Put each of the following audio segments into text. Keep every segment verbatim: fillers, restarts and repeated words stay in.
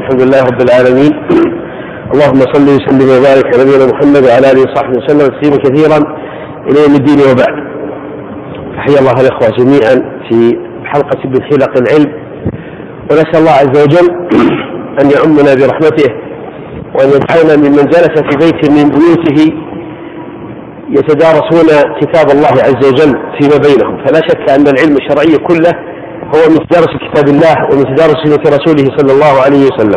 الحمد لله رب العالمين. اللهم صل وسلم وبارك على نبينا محمد وعلى اله وصحبه وسلم تسليما كثيرا الى يوم الدين وبعد. حيا الله الاخوه جميعا في حلقه من حلق العلم، ونسال الله عز وجل ان يعمنا برحمته وان يجعلنا ممن جلس في بيت من بيوته يتدارسون كتاب الله عز وجل فيما بينهم. فلا شك ان العلم الشرعي كله هو من تدارس كتاب الله ومن تدارس سنة رسوله صلى الله عليه وسلم.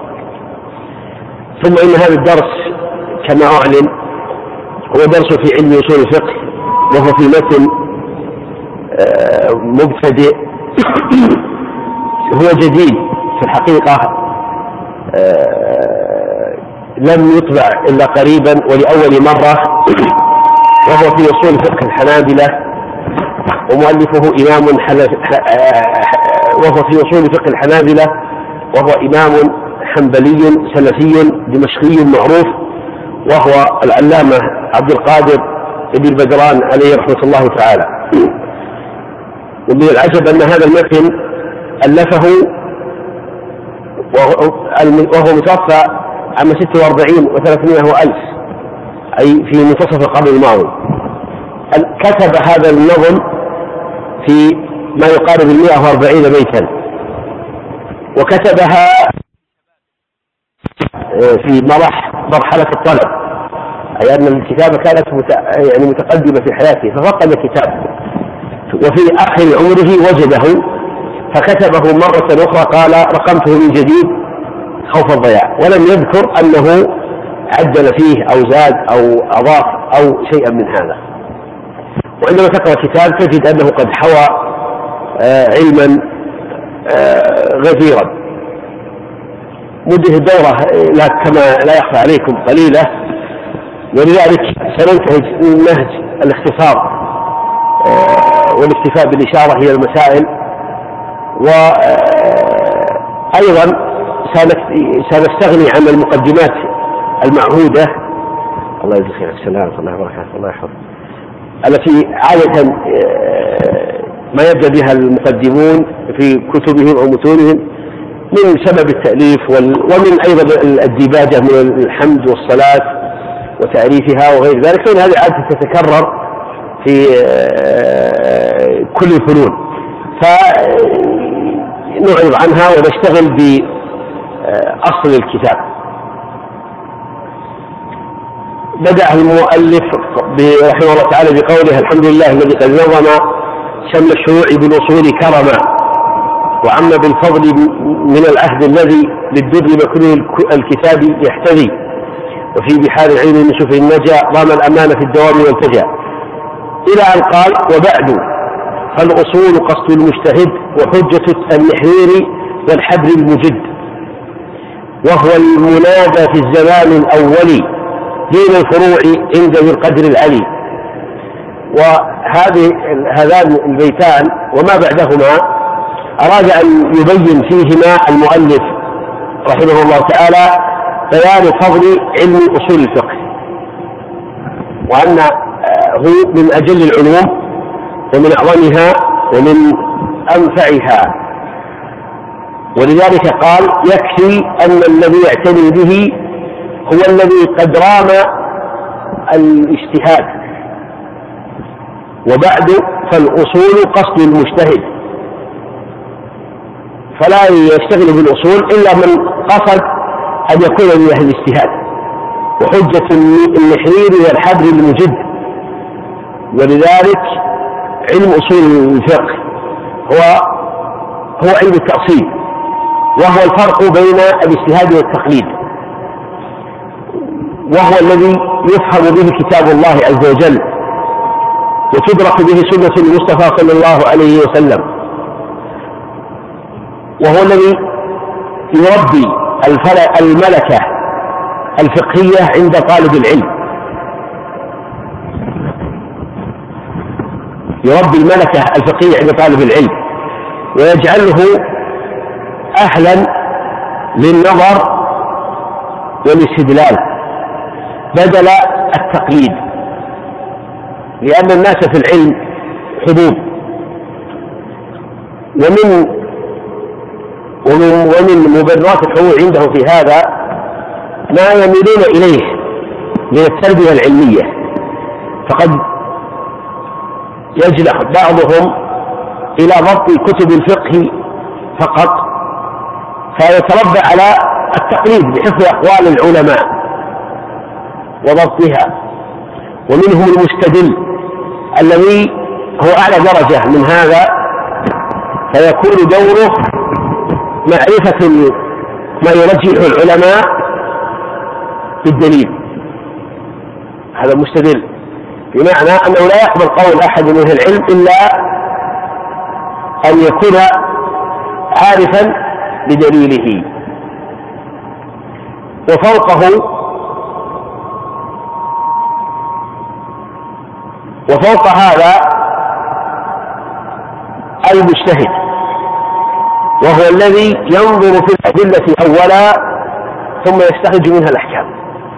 ثم إن هذا الدرس كما أعلن هو درس في علم أصول الفقه، وهو في متن مبتدئ هو جديد في الحقيقة، لم يطبع إلا قريبا ولأول مرة، وهو في أصول فقه الحنابلة، ومؤلفه إمام وهو في أصول فقه الحنابلة، وهو إمام حنبلي سلفي دمشقي معروف، وهو العلامة عبد القادر بن بدران عليه رحمة الله تعالى. ومن العجب أن هذا المتن ألفه وهو متوفى عام ستة وأربعين وثلاثمائة وألف، أي في منتصف القرن الماضي. كتب هذا النظم في ما يقارب المئة وأربعين بيتا، وكتبها في مرح مرحلة الطلب، أي أن الكتابة كانت يعني متقدمة في حياته ففقد الكتاب، وفي آخر عمره وجده فكتبه مرة أخرى، قال رقمته من جديد خوف الضياع، ولم يذكر أنه عدل فيه أو زاد أو أضاف أو شيئا من هذا. وعندما تقرأ الكتاب تجد أنه قد حوى علما غزيرا. مدة الدورة لا كما لا يخفى عليكم قليلة، ولذلك سننتهج نهج الاختصار والاكتفاء بالإشارة إلى المسائل، وأيضا سنستغني عن المقدمات المعهودة. الله يجزيك خير، السلام الله وبركاته، الله يحفظ، التي عادة ما يبدأ بها المقدمون في كتبهم أو متونهم من سبب التأليف ومن أيضا الديباجة من الحمد والصلاة وتعريفها وغير ذلك، فإن هذه عادة تتكرر في كل الفنون، فنعرض عنها ونشتغل بأصل الكتاب. بدأ المؤلف رحمه الله تعالى بقوله: الحمد لله الذي قد نظم شمل الشروع بالأصول كرما، وعم بالفضل من العهد الذي للدر مكنون الكتاب يحتذي، وفي بحار العلم من شفر النجا رام الأمان في الدوام والتجا، إلى أن قال: وبعد فالأصول قصد المجتهد وحجة النحرير والحبر المجد، وهو المنادى في الزمان الأولي دين الفروع عند ذي القدر العلي. وهذه هذان البيتان وما بعدهما أراد أن يبين فيهما المؤلف رحمه الله تعالى بيان فضل علم أصول الفقه، وأنه من أجل العلوم ومن أعظمها ومن أنفعها، ولذلك قال: يكفي أن الذي يعتني به هو الذي قد رام الاجتهاد، وبعد فالأصول قصد المجتهد، فلا يشتغل بالأصول إلا من قصد أن يكون من أهل الاجتهاد، وحجة النحرير والحبر المجد. ولذلك علم أصول الفقه هو هو علم التأصيل، وهو الفرق بين الاجتهاد والتقليد، وهو الذي يفهم به كتاب الله عز وجل وتدرك به سنة المصطفى صلى الله عليه وسلم، وهو الذي يربي الملكة الفقهية عند طالب العلم، يربي الملكة الفقهية عند طالب العلم ويجعله أهلا للنظر والاستدلال بدل التقليد، لأن الناس في العلم حبوب، ومن ومن مبررات الحلول عندهم في هذا ما يميلون إليه من التربية العلمية، فقد يجلح بعضهم إلى ضبط كتب الفقه فقط فيتربى على التقليد بحفظ أقوال العلماء وضبطها، ومنهم المستدل الذي هو أعلى درجة من هذا، فيكون دوره معرفة ما يرجح العلماء بالدليل. هذا مستدل، بمعنى أنه لا يقبل قول أحد من أهل العلم إلا أن يكون عارفا بدليله. وفوقه وفوق هذا المجتهد، وهو الذي ينظر في الأدلة أولا ثم يستخرج منها الأحكام،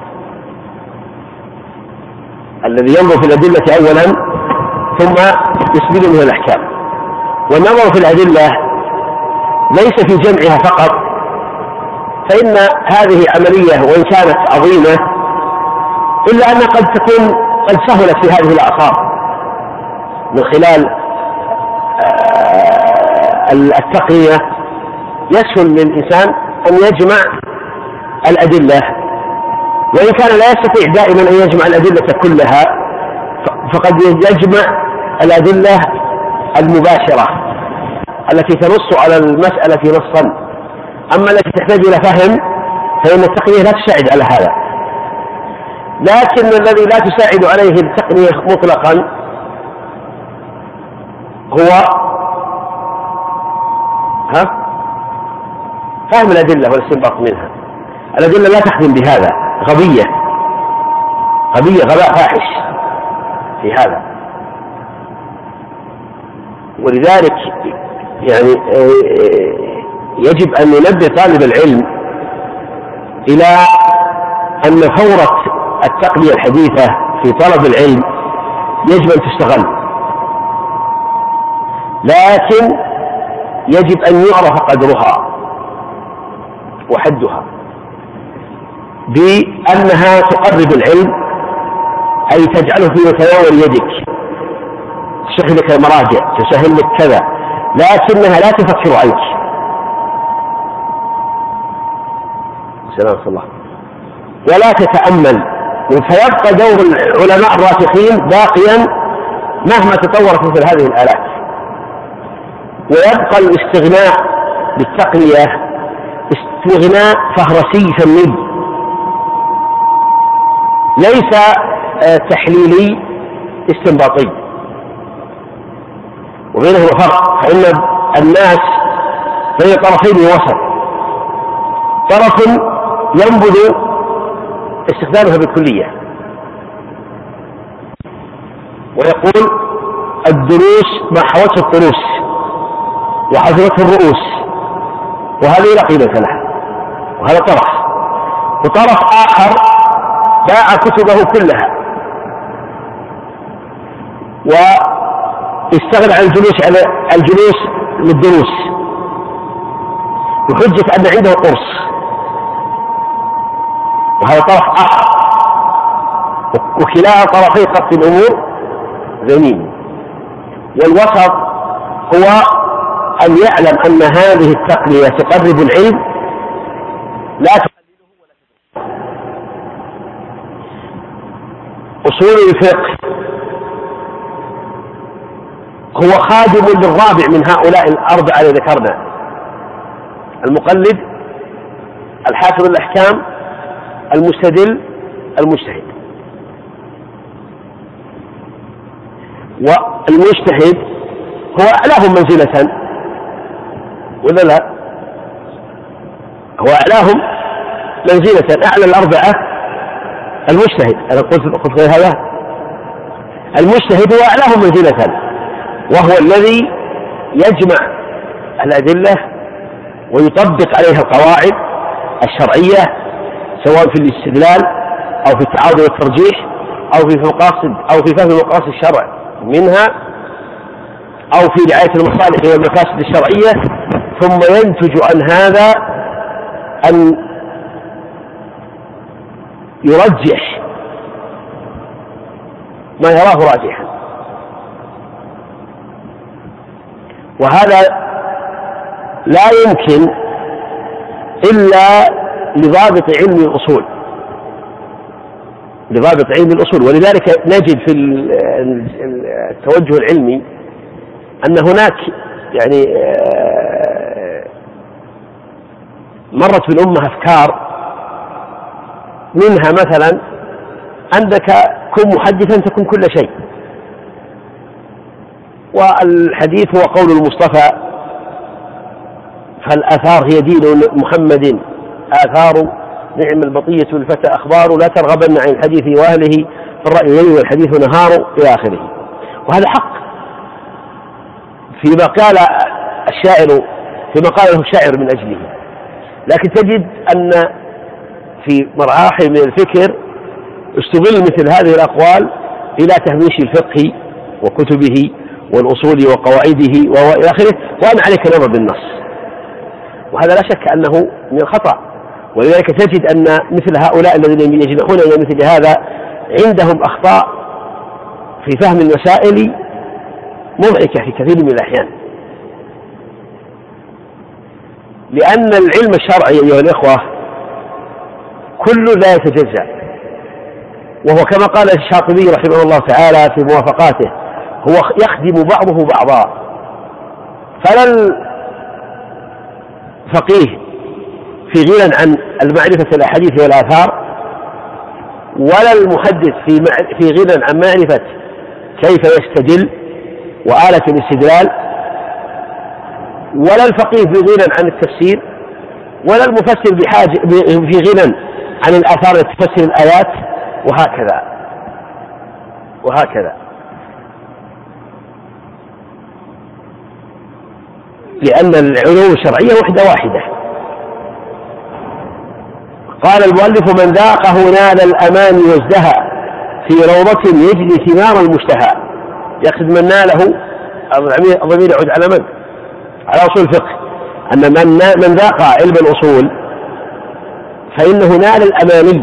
الذي ينظر في الأدلة أولا ثم يستخرج منها الأحكام. والنظر في الأدلة ليس في جمعها فقط، فإن هذه عملية وإن كانت عظيمة إلا أنها قد تكون قد سهلت في هذه الأعصار من خلال التقنية. يسهل للإنسان أن يجمع الأدلة، وإن كان لا يستطيع دائما أن يجمع الأدلة كلها، فقد يجمع الأدلة المباشرة التي تنص على المسألة نصا. أما التي تحتاج إلى فهم فإن التقنية لا تساعد على هذا. لكن الذي لا تساعد عليه التقنية مطلقا هو ها فهم الأدلة والاستنباط منها. الأدلة لا تخدم بهذا، غبية غبية غباء فاحش في هذا. ولذلك يعني يجب أن ينبه طالب العلم إلى أن ثورة التقنية الحديثة في طلب العلم يجب أن تستغل، لكن يجب أن يعرف قدرها وحدها بأنها تقرب العلم، أي تجعله في متناول يدك، تسهل لك المراجع، تسهل لك كذا، لكنها لا تفكر عنك. سلام الله. ولا تتأمل، فيبقى دور العلماء الراسخين باقيا مهما تطورت مثل هذه الآلات. ويبقى الاستغناء بالتقنية استغناء فهرسي فني، ليس تحليلي استنباطي، وبينهما فرق. فإن الناس بين طرفين وسط، طرف ينبذ استخدامها بالكلية ويقول الدروس ما حوته الطروس وحفظته الرؤوس، وهذه لا قيمة لها، وهذا طرف. وطرف آخر باع كتبه كلها واستغنى عن الجلوس على الجلوس للدروس بحجة أن عنده قرص، وهذا طرف آخر. وكلا طرفي خط الأمور ذميم. والوسط هو أن يعلم أن هذه التقنية تقرب العلم لا تقلله ولا تدرسه. أصول الفقه هو خادم للرابع من هؤلاء الأربعة الذي ذكرنا: المقلد، الحافظ الأحكام، المستدل، المجتهد. والمجتهد هو أعلاهم منزلة ولا لا؟ هو أعلاهم منزلة، أعلى الأربعة المجتهد. أنا قلت قلت غير هذا. المجتهد هو أعلاهم منزلة، وهو الذي يجمع الأدلة ويطبق عليها القواعد الشرعية، سواء في الاستدلال أو في التعارض والترجيح أو في مقاصد أو في فهم مقاصد الشرع منها أو في رعاية المصالح والمفاسد الشرعية. ثم ينتج عن هذا أن يرجح ما يراه راجحا، وهذا لا يمكن إلا لضابط علم الأصول لضابط علم الأصول ولذلك نجد في التوجه العلمي أن هناك يعني مرت بالأمة أفكار، منها مثلا عندك كن محدثا تكن كل شيء، والحديث هو قول المصطفى، فالآثار هي دين محمد، آثار نعم البطية الفتى أخبار، لا ترغبن عن الحديث وأهله فالرأي يلي والحديث نهار إلى آخره. وهذا حق فيما قال الشاعر فيما قاله الشاعر من أجله، لكن تجد أن في مراحل من الفكر استغل مثل هذه الأقوال إلى تهميش الفقه وكتبه والأصول وقواعده وإلى آخره، وأنا عليك نظر بالنص، وهذا لا شك أنه من الخطأ. ولذلك تجد أن مثل هؤلاء الذين يجنحون إلى مثل هذا عندهم أخطاء في فهم المسائل مضحكة في كثير من الأحيان، لأن العلم الشرعي أيها الإخوة كله لا يتجزأ، وهو كما قال الشاطبي رحمه الله تعالى في موافقاته هو يخدم بعضه بعضا، فلا الفقيه في غنى عن المعرفة الأحاديث والآثار، ولا المحدث في في غنى عن معرفة كيف يستدل وآلة الاستدلال، ولا الفقيه في غنى عن التفسير، ولا المفسر بحاجة في غنى عن الآثار التي تفسر الآيات، وهكذا وهكذا لأن العلوم الشرعية وحدة واحدة. قال المؤلف: من ذاقه نال الأمان وازدهى في روضة يجني ثمار المشتهى. يقصد من ناله، الضمير يعود على من؟ على أصول الفقه، أن من, من ذاق علم الأصول فإنه نال الأماني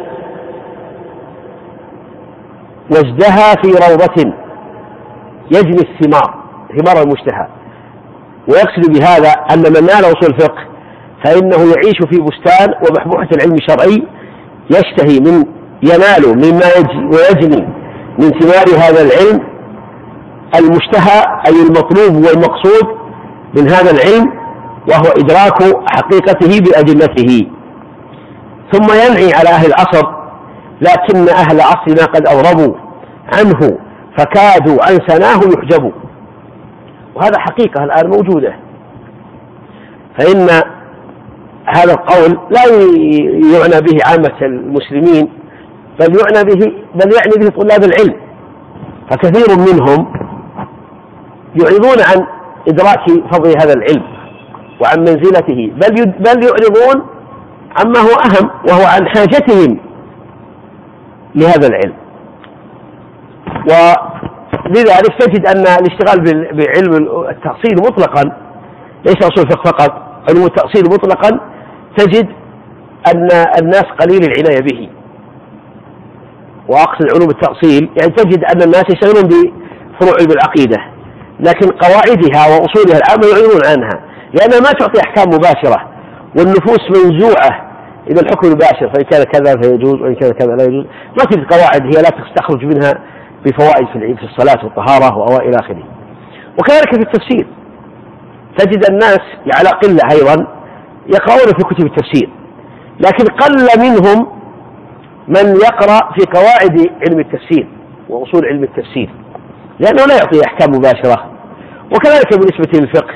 وازدهى في روضة يجني الثمار ثمار المشتهى. ويقصد بهذا أن من نال أصول الفقه فإنه يعيش في بستان ومحبوحة العلم الشرعي، يشتهي من ينال مما يجي ويجني من ثمار هذا العلم المشتهى، أي المطلوب والمقصود من هذا العلم، وهو إدراك حقيقته بأدلته. ثم ينعي على أهل العصر، لكن أهل عصرنا قد أضربوا عنه فكادوا عن سناه يحجبوا. وهذا حقيقة الآن موجودة، فإن هذا القول لا يعنى به عامة المسلمين، بل يعنى به بل يعني به طلاب العلم، فكثير منهم يعرضون عن إدراك فضل هذا العلم وعن منزلته، بل بل يعرضون عما هو أهم وهو عن حاجتهم لهذا العلم. ولذلك تجد أن الاشتغال بعلم التأصيل مطلقا، ليس أصول الفقه فقط، علم التأصيل مطلقا، تجد أن الناس قليل العناية به. وأقصد علوم التأصيل يعني تجد أن الناس يشتغلون بفروع علم العقيدة، لكن قواعدها وأصولها العامة يعلمون عنها، لأنها ما تعطي أحكام مباشرة، والنفوس منزوعة إذا الحكم مباشر، فإن كان كذا فيجوز وإن كان كذا لا يجوز. ما تجد قواعد هي لا تخرج منها بفوائد في الصلاة والطهارة وأوائل آخره. وكذلك في التفسير تجد الناس على قلة أيضا يقرؤون في كتب التفسير، لكن قل منهم من يقرأ في قواعد علم التفسير وأصول علم التفسير، لأنه لا يعطي أحكام مباشرة. وكذلك بالنسبة للفقه،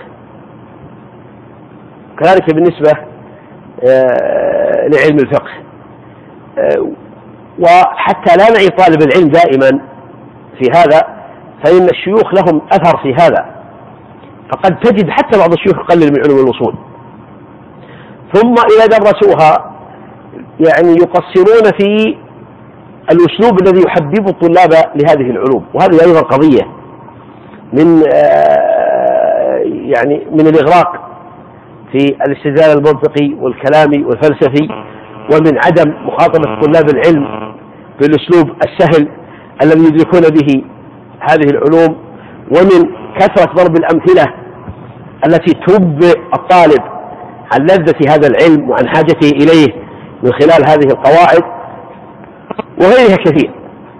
كذلك بالنسبة آه لعلم الفقه. آه وحتى لا نعي طالب العلم دائما في هذا، فإن الشيوخ لهم أثر في هذا، فقد تجد حتى بعض الشيوخ يقلل من علوم الأصول، ثم إذا درسوها يعني يقصرون في الأسلوب الذي يحبب الطلاب لهذه العلوم. وهذه أيضا قضية من آه يعني من الإغراق في الاستدلال المنطقي والكلامي والفلسفي، ومن عدم مخاطبة طلاب العلم بالأسلوب السهل الذي يدركون به هذه العلوم، ومن كثرة ضرب الأمثلة التي تنبئ الطالب عن لذة هذا العلم وعن حاجته إليه من خلال هذه القواعد وغيرها كثير.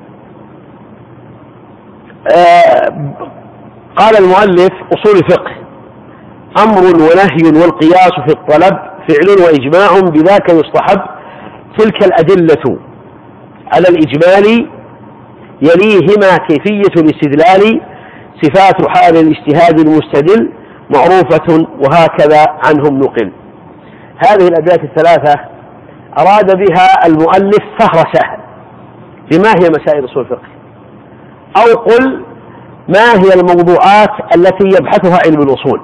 آه قال المؤلف: أصول الفقه أمر ونهي والقياس في الطلب فعل وإجماع بذاك يصطحب، تلك الأدلة على الإجمال يليهما كيفية الاستدلال، صفات حال الاجتهاد المستدل معروفة وهكذا عنهم نقل. هذه الأبيات الثلاثة أراد بها المؤلف فهرسة بما هي مسائل أصول الفقه، أو قل ما هي الموضوعات التي يبحثها علم الأصول.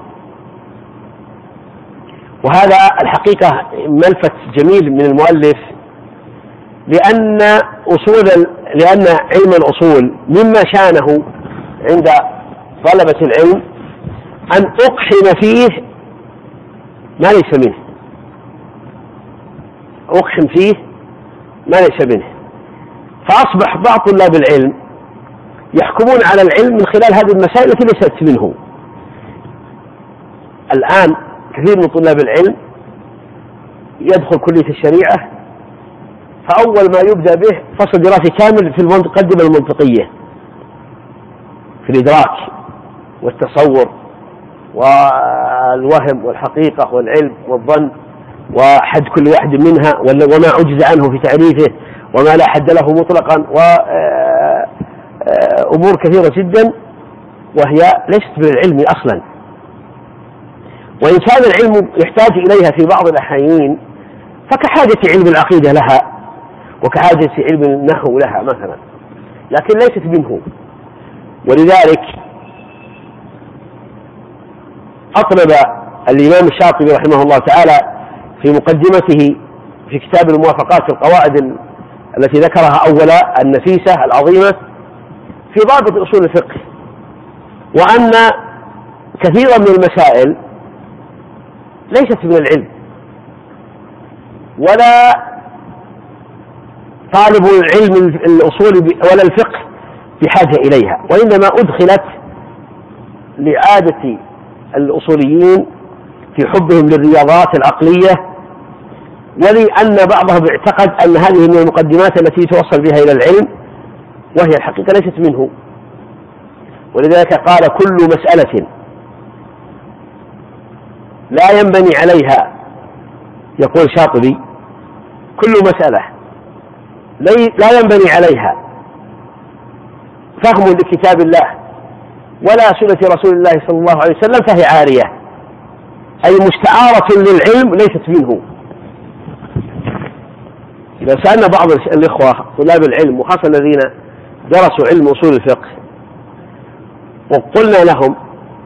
وهذا الحقيقة ملفت جميل من المؤلف، لأن أصول لأن علم الأصول مما شانه عند طلبة العلم أن أقحم فيه ما ليس منه، أقحم فيه ما ليس منه، فأصبح بعض طلاب العلم يحكمون على العلم من خلال هذه المسائل التي ليست منه. الآن كثير من طلاب العلم يدخل كلية الشريعة، فأول ما يبدأ به فصل دراسي كامل في المقدمة المنطقية، في الإدراك والتصور والوهم والحقيقة والعلم والظن وحد كل واحد منها وما عجز عنه في تعريفه وما لا حد له مطلقا، وأمور كثيرة جدا وهي ليست من العلم أصلا. وإن كان العلم يحتاج إليها في بعض الأحيان فكحاجة علم العقيدة لها وكحاجة علم النحو لها مثلا، لكن ليست منه. ولذلك أطلب الإمام الشاطبي رحمه الله تعالى في مقدمته في كتاب الموافقات في القواعد التي ذكرها أولا النفيسة العظيمة في ضابط أصول الفقه، وأن كثيرا من المسائل ليست من العلم ولا طالب العلم الأصول ولا الفقه بحاجة إليها، وإنما أدخلت لعادة الأصوليين في حبهم للرياضات العقلية، ولأن بعضهم اعتقد أن هذه من المقدمات التي توصل بها إلى العلم، وهي الحقيقة ليست منه. ولذلك قال: كل مسألة لا ينبني عليها، يقول شاطبي، كل مسألة لا ينبني عليها فهم لكتاب الله ولا سنة رسول الله صلى الله عليه وسلم فهي عارية، أي مستعارة للعلم ليست منه. إذا سألنا بعض الإخوة طلاب العلم وخاصة الذين درسوا علم أصول الفقه وقلنا لهم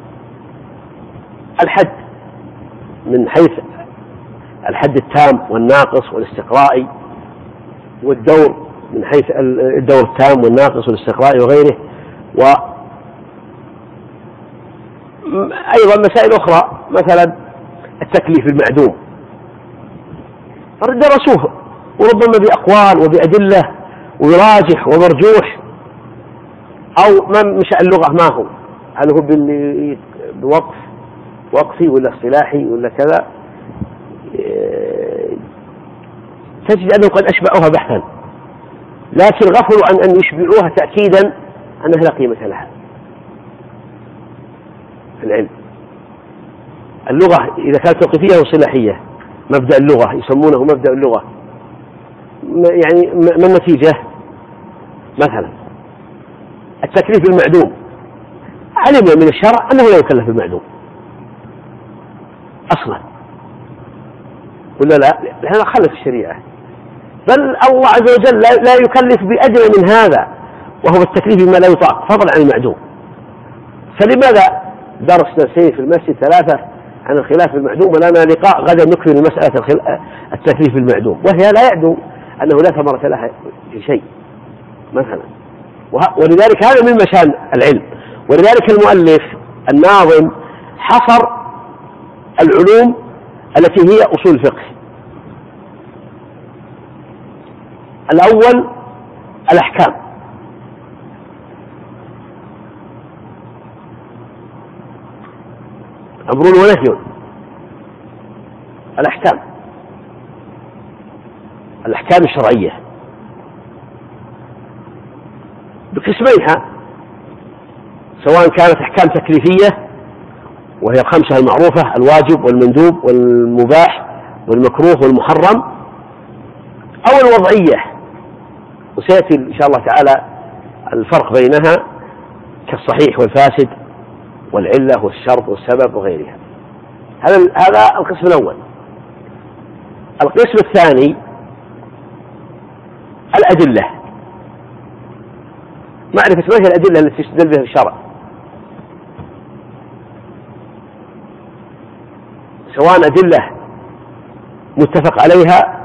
الحد من حيث الحد التام والناقص والاستقرائي، والدور من حيث الدور التام والناقص والاستقرائي وغيره، وأيضا مسائل أخرى مثلا التكليف المعدوم درسوه وربما بأقوال وبأدلة وراجح ومرجوح، أو مش اللغة ما هو هل هو بوقف وقفي ولا اصطلاحي ولا كذا، تجد أنه قد أشبعوها بحثا، لكن غفلوا عن أن يشبعوها تأكيدا أنها لا قيمة لها في العلم. اللغة إذا كانت توقيفية وصلاحية، مبدأ اللغة يسمونه مبدأ اللغة، يعني ما النتيجة؟ مثلا التكليف المعدوم، علمنا من الشرع أنه لا يكلف المعدوم أصلا، ولا لا؟ لأنه خلف الشريعة، بل الله عز وجل لا يكلف بأدنى من هذا، وهو التكليف بما لا يطاق فضلا عن المعدوم. فلماذا درسنا سنين في المسجد ثلاثة عن الخلاف المعدوم، ولنا لقاء غدا نكمل مسألة التكليف المعدوم، وهي لا يعدو أنه لا ثمرة لها في شيء مثلا. ولذلك هذا من مشان العلم. ولذلك المؤلف الناظم حصر العلوم التي هي أصول الفقه. الأول الأحكام، أمر ونهي. الأحكام الأحكام الشرعية بقسميها، سواء كانت أحكام تكليفية وهي الخمسة المعروفة: الواجب والمندوب والمباح والمكروه والمحرم، أو الوضعية، وسيأتي إن شاء الله تعالى الفرق بينها كالصحيح والفاسد والعلة والشرط والسبب وغيرها. هذا هذا القسم الأول. القسم الثاني الأدلة، معرفة ما هي الأدلة التي تستدل بها الشرع، سواء أدلة متفق عليها،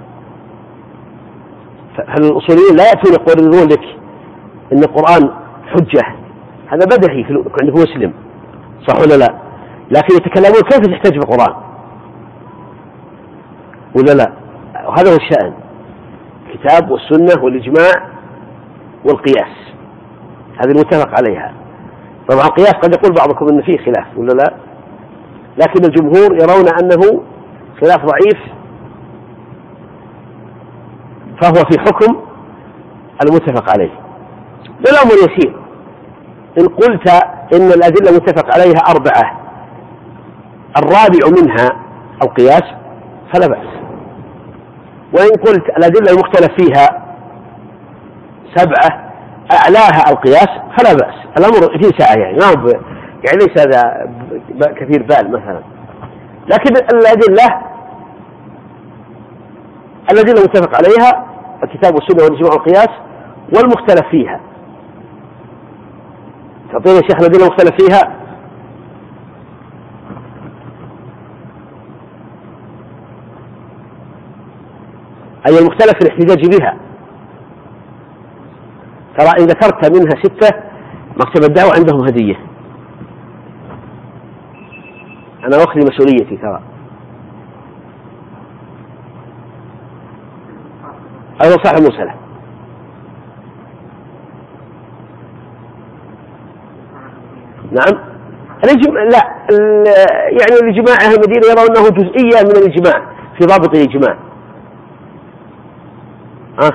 فالأصوليين لا يأتون يقولون لك إن القرآن حجة، هذا بدهي عند مسلم، صح ولا لا؟ لكن يتكلمون كيف تحتج بالقرآن ولا لا، وهذا هو الشأن: الكتاب والسنة والإجماع والقياس، هذه المتفق عليها. طبعا القياس قد يقول بعضكم إن فيه خلاف ولا لا، لكن الجمهور يرون أنه خلاف ضعيف، فهو في حكم المتفق عليه. والأمر يسير، إن قلت إن الأدلة متفق عليها أربعة، الرابع منها القياس، فلا بأس. وإن قلت الأدلة المختلف فيها سبعة، أعلاها القياس، فلا بأس. الأمر فيه ساعة، يعني ما يعني ليس هذا كثير بال مثلا. لكن الأدلة الأدلة متفق عليها الكتاب والسنة والإجماع والقياس، والمختلف فيها. تعطينا يا شيخ الأدلة المختلف فيها؟ أي المختلف في الاحتجاج بها. ترى إن ذكرت منها ستة مكتب الدعوة عندهم هدية، أنا واخذ مسؤوليتي. ترى أيضا صاحب المرسلة. نعم الإجماع، لا يعني الإجماع أهل المدينة يرون أنه جزئية من الإجماع في ضابط الإجماع. ها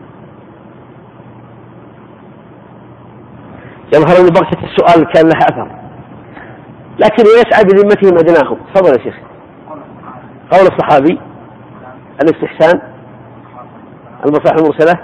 يظهر أن بغتة السؤال كان لها أثر، لكن يسعى بذمتهم أدناهم. تفضل يا شيخ. قول الصحابي، الاستحسان، المصالح المرسلة.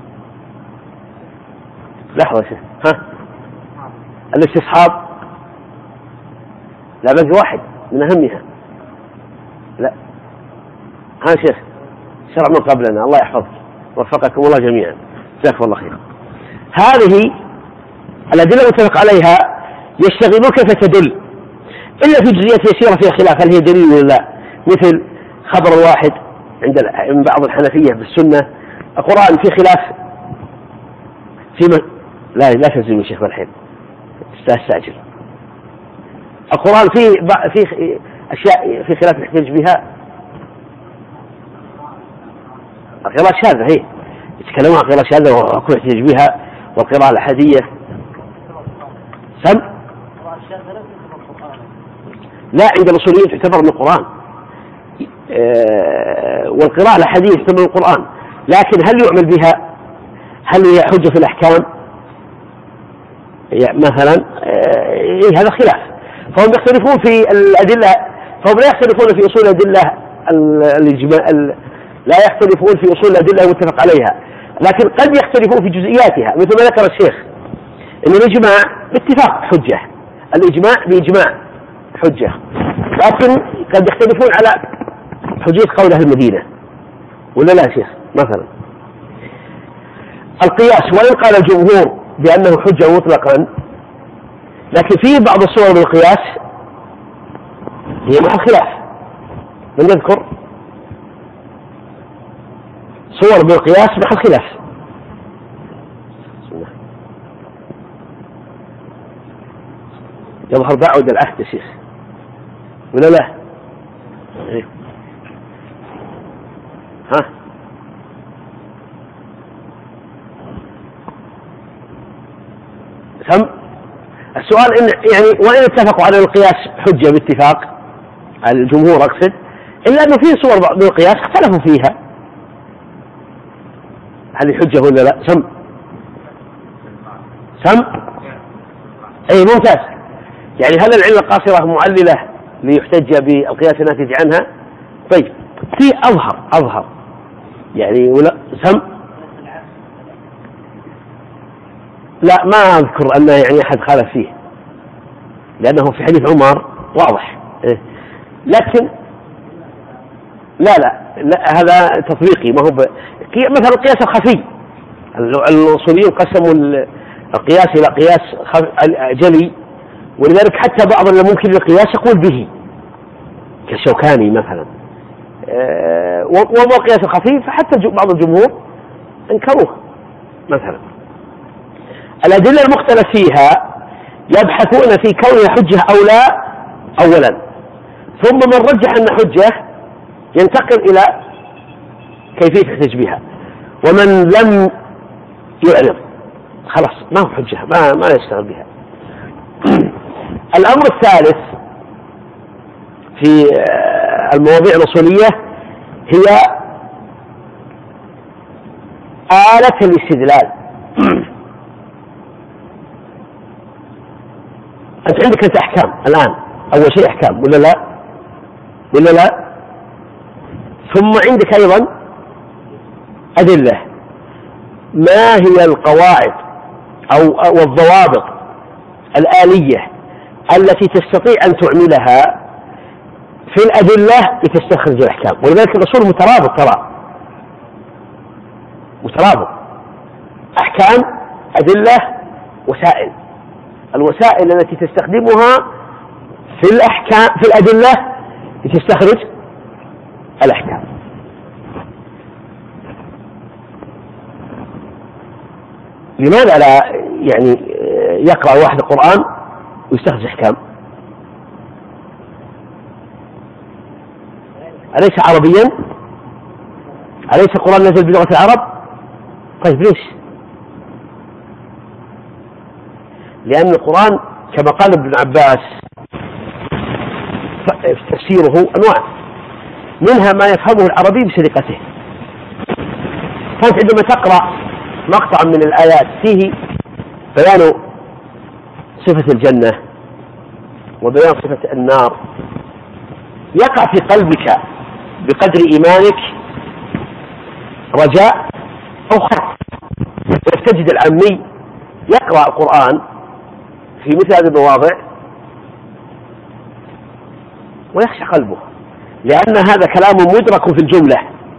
لحظة يا شيخ، ها الاستصحاب، لا بقي واحد من أهمها. لا ها شيخ، شرع من قبلنا، الله يحفظك وفقكم الله جميعا، جزاكم الله خير. هذه الأدلة المتفق عليها يشتغلون كيف تدل، إلا في جزئيات يسيرة فيها خلاف هل هي دليل ولا لا، مثل خبر الواحد عند بعض الحنفية بالسنة. القرآن في خلاف في م... لا لا تلزم الشيخ بالحين، استعجل. القرآن فيه في أشياء في خلاف يحتج بها، القراءة شاذة، هي يتكلمون عن قراءة شاذة وكل يحتج بها، والقراءة الأحادية سم لا عند الأصوليين تعتبر من القرآن، أه والقراءة الأحادية تعتبر من القرآن، لكن هل يعمل بها؟ هل هي حجة في الأحكام مثلا؟ أه هذا خلاف. فهم يختلفون في الأدلة، فهم لا يختلفون في أصول الأدلة الإجماع، لا يختلفون في أصول الأدلة المتفق عليها، لكن قد يختلفون في جزئياتها، مثل ما ذكر الشيخ إن الإجماع باتفاق حجة، الإجماع بإجماع حجة، لكن قد يختلفون على حجية قول أهل المدينة ولا لا شيخ. مثلا القياس، وإن قال الجمهور بأنه حجة مطلقا، لكن في بعض الصور من القياس هي محل خلاف. من نذكر صور بالقياس محل خلاف؟ يظهر بعد العهد يا شيخ ولا لا؟ ها سم السؤال إن يعني وإن اتفقوا على القياس حجة باتفاق الجمهور أقصد، إلا أنه في صور بعض القياس اختلفوا فيها، هل حجة ولا لا؟ سم سم أي ممتاز. يعني هل العلة القاصرة معللة ليحتج بالقياس الناتج عنها؟ طيب في أظهر أظهر يعني ولا سم لا ما أذكر أن يعني أحد خالف فيه، لأنه في حديث عمر واضح إيه. لكن لا لا, لا هذا تطبيقي، ما هو مثلا القياس الخفي، الأصوليين قسموا القياس إلى قياس جلي، ولذلك حتى بعض اللي ممكن القياس يقول به كالشوكاني مثلا، وهو القياس الخفي فحتى بعض الجمهور انكروه. مثلا الأدلة المختلف فيها يبحثون في كونها حجة أو لا أولا، ثم من رجح أن حجة ينتقل إلى كيفية يحتج بها، ومن لم يعرض خلاص ما هو حجة، ما, ما يشتغل بها. الأمر الثالث في المواضيع الأصولية هي آلة الاستدلال. أنت عندك أنت أحكام الآن، أول شيء أحكام ولا لا ولا لا، ثم عندك أيضا أدلة. ما هي القواعد أو الضوابط الآلية التي تستطيع أن تعملها في الأدلة لتستخرج الأحكام؟ ولذلك الأصول مترابط، ترى مترابط، أحكام أدلة وسائل. الوسائل التي تستخدمها في الأحكام في الأدلة لتستخرج الأحكام. لماذا لا يعني يقرأ واحد القرآن ويستخرج أحكام؟ أليس عربيا؟ أليس القرآن نزل بلغة العرب؟ طيب ليش؟ لأن القرآن كما قال ابن عباس تفسيره أنواع، منها ما يفهمه العربي بسرقته. فأنت عندما تقرأ مقطع من الآيات فيه بيان صفة الجنة وبيان صفة النار، يقع في قلبك بقدر إيمانك رجاء أو خوف. تجد العامي يقرأ القرآن في مثل هذه المواضع ويخشى قلبه، لأن هذا كلام مدرك في الجملة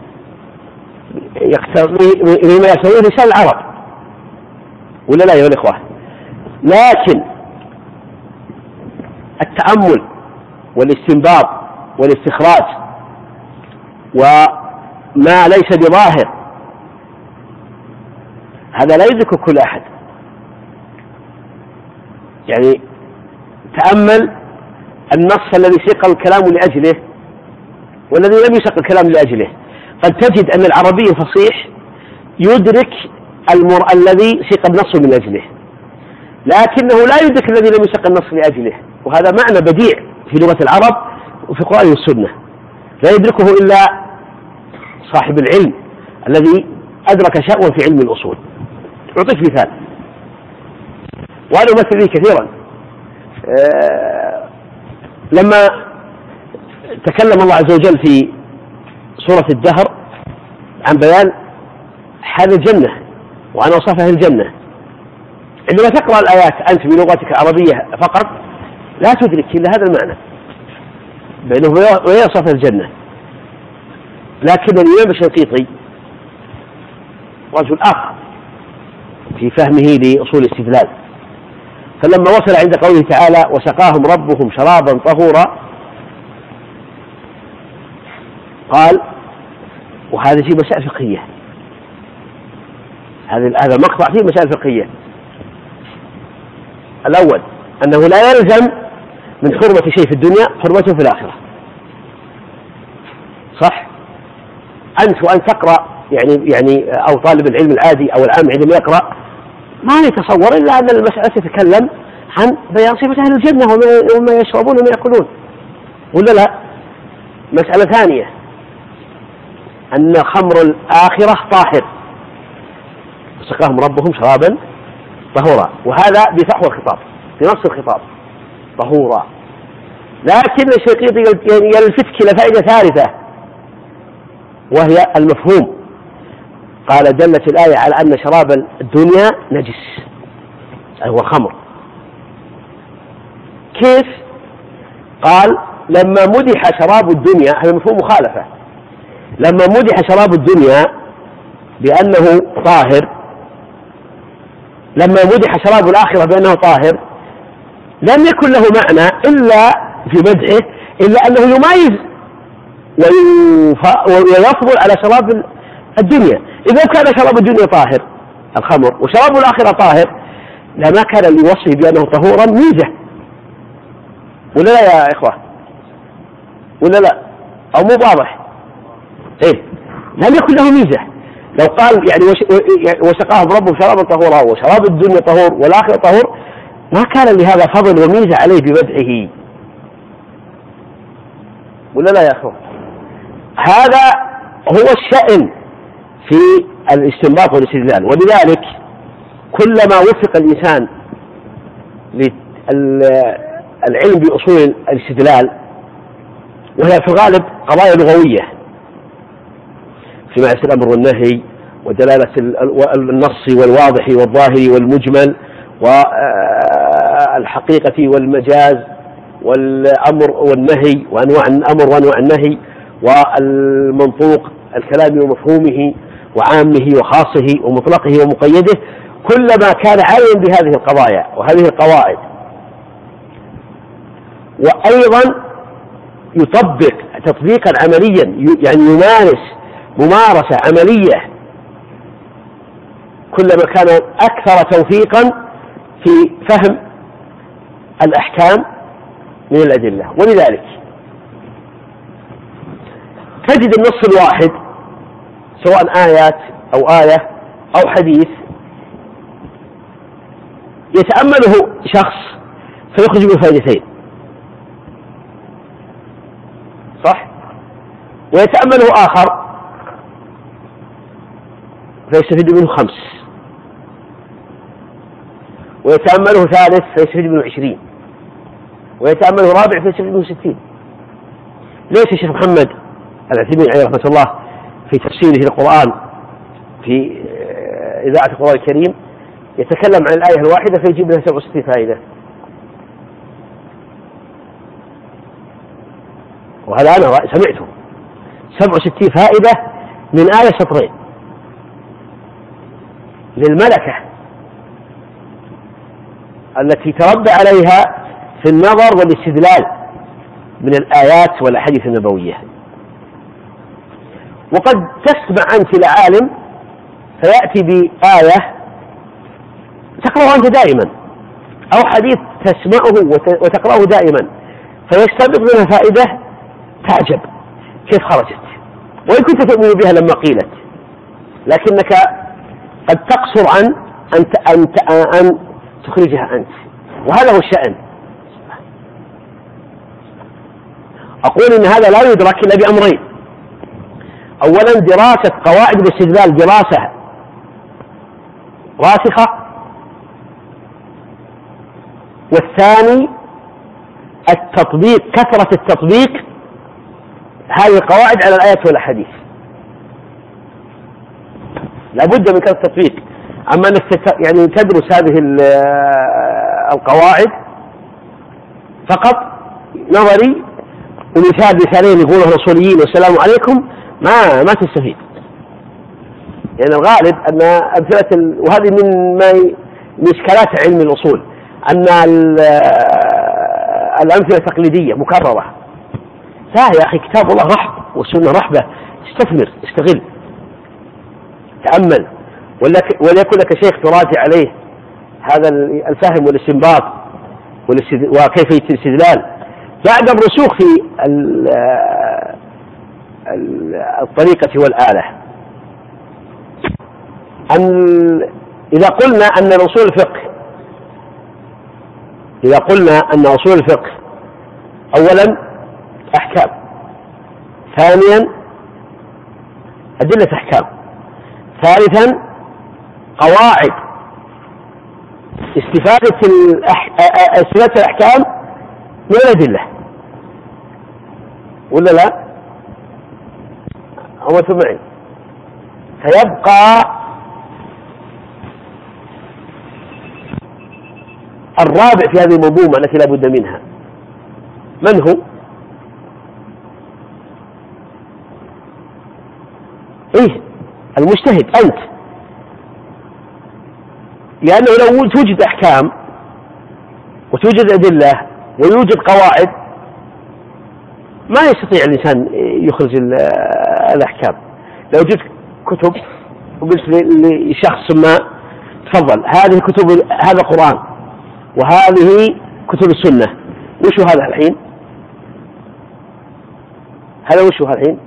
لما يسويه لسان العرب، ولا لا يا الإخوة؟ لكن التأمل والاستنباط والاستخراج وما ليس بظاهر هذا لا يدرك كل أحد. يعني تأمل النص الذي سيق الكلام لأجله والذي لم يسق الكلام لأجله. قد تجد أن العربي الفصيح يدرك المر... الذي سيق النص من أجله، لكنه لا يدرك الذي لم يسق النص لأجله، وهذا معنى بديع في لغة العرب وفي القرآن والسنة، لا يدركه إلا صاحب العلم الذي أدرك شأوا في علم الأصول. أعطيك مثال وأنا أمثل به كثيرا. أه لما تكلم الله عز وجل في سورة الدهر عن بيان حال الجنة وعن وصف أهل الجنة، عندما تقرأ الآيات أنت بلغتك العربية فقط لا تدرك إلا هذا المعنى بأنه ويصف الجنة. لكن الإمام الشنقيطي رجل آخر في فهمه لأصول الاستدلال، فلما وصل عند قوله تعالى وسقاهم ربهم شرابا طهورا قال وهذا شيء مسائل فقهية، هذا مقطع فيه مسائل فقهية. الأول أنه لا يلزم من حرمة شيء في الدنيا حرمته في الآخرة، صح؟ أنت وأن تقرأ يعني يعني أو طالب العلم العادي أو العام عندما يقرأ ما يتصور إلا أن المسألة تتكلم عن بيان صفة أهل الجنة وما يشربون وما يأكلون، ولا لا؟ مسألة ثانية أن خمر الآخرة طاهر وسقاهم ربهم شرابا طهورا، وهذا بفحوى الخطاب في نص الخطاب طهورا. لكن الشنقيطي يلفتك إلى فائدة ثالثة وهي المفهوم. قال دلت الآية على أن شراب الدنيا نجس هو الخمر. كيف؟ قال لما مدح شراب الدنيا، هذا مفهوم مخالفة، لما مدح شراب الدنيا بأنه طاهر، لما مدح شراب الآخرة بأنه طاهر لم يكن له معنى إلا في مدحه إلا أنه يميز ويفضل على شراب الدنيا. إذا كان شراب الدنيا طاهر الخمر وشراب الآخرة طاهر لما كان لوصفه بأنه طهورا ميزة، ولا لا يا إخوة؟ ولا لا؟ أو مو واضح؟ إيه، لم يكن له ميزة. لو قال يعني وسقاهم ربهم شرابا طهورا وشراب الدنيا طهور والآخرة طهور ما كان لهذا فضل وميزة عليه بمدحه، ولا لا يا أخوة؟ هذا هو الشأن في الاستنباط والاستدلال. ولذلك كلما وفق الإنسان للعلم بأصول الاستدلال، وهي في الغالب قضايا لغوية في معنى الأمر والنهي ودلالة النص والواضح والظاهر والمجمل والحقيقة والمجاز والأمر والنهي وأنواع الأمر وأنواع النهي والمنطوق الكلام ومفهومه وعامه وخاصه ومطلقه ومقيده، كلما كان عالما بهذه القضايا وهذه القواعد وأيضا يطبق تطبيقا عمليا، يعني يمارس ممارسة عملية، كلما كان أكثر توفيقا في فهم الأحكام من الأدلة. ولذلك تجد النص الواحد سواء آيات أو آية أو حديث يتأمله شخص فيخرج منه فائدتين، صح؟ ويتأمله آخر فيستفيد منه خمس، ويتأمله ثالث فيستفيد منه عشرين، ويتأمله رابع فيستفيد منه ستين. ليس الشيخ محمد العثيمين عليه رحمة الله في تفسيره للقرآن في إذاعة القرآن الكريم يتكلم عن الآية الواحدة فيجيب لها سبع وستين فائدة؟ وهذا أنا سمعته سبع وستين فائدة من آية سطرين للملكة التي تربى عليها في النظر والاستدلال من الآيات والأحاديث النبوية. وقد تسمع أنت لعالم فيأتي بآية تقرأه أنت دائما أو حديث تسمعه وتقرأه دائما فيستنبط منها فائدة تعجب كيف خرجت، وإن كنت تؤمن بها لما قيلت، لكنك قد تقصر عن أن أن تخرجها أنت. وهذا هو الشأن. أقول إن هذا لا يدرك إلا بأمرين: أولا دراسة قواعد الاستدلال دراسة راسخة، والثاني التطبيق، كثرة التطبيق هذه القواعد على الآيات والأحاديث. لابد من كثرة التطبيق. أما أنك يعني تدرس هذه القواعد فقط نظري ومثال مثالين يقوله الرسوليين والسلام عليكم ما ما تستفيد. يعني الغالب أن أمثلة، وهذه من ما مشكلات علم الأصول، أن الأمثلة تقليدية مكررة. لا يا أخي، كتاب الله رحب والسنة رحبة، استثمر، استغل، تأمل، وليكن لك شيخ تراجع عليه هذا الفهم والاستنباط وكيف الاستدلال بعد الرسوخ في الطريقة والآلة. أن إذا قلنا أن أصول الفقه إذا قلنا أن أصول الفقه أولا أحكام، ثانيا أدلة أحكام، ثالثا قواعد استفادة استفادة الأحكام من الأدلة، ولا لا؟ هو معي. فيبقى الرابع في هذه المنظومة التي لا بد منها، من هو؟ إيه؟ المجتهد أنت، لأنه لو توجد أحكام وتوجد أدلة ويوجد قواعد ما يستطيع الإنسان يخرج الأحكام. لو جئت كتب وقلت لشخص ما تفضل هذه كتب، هذا قرآن وهذه كتب السنة، وشو هذا الحين؟ هذا وشو هذا الحين؟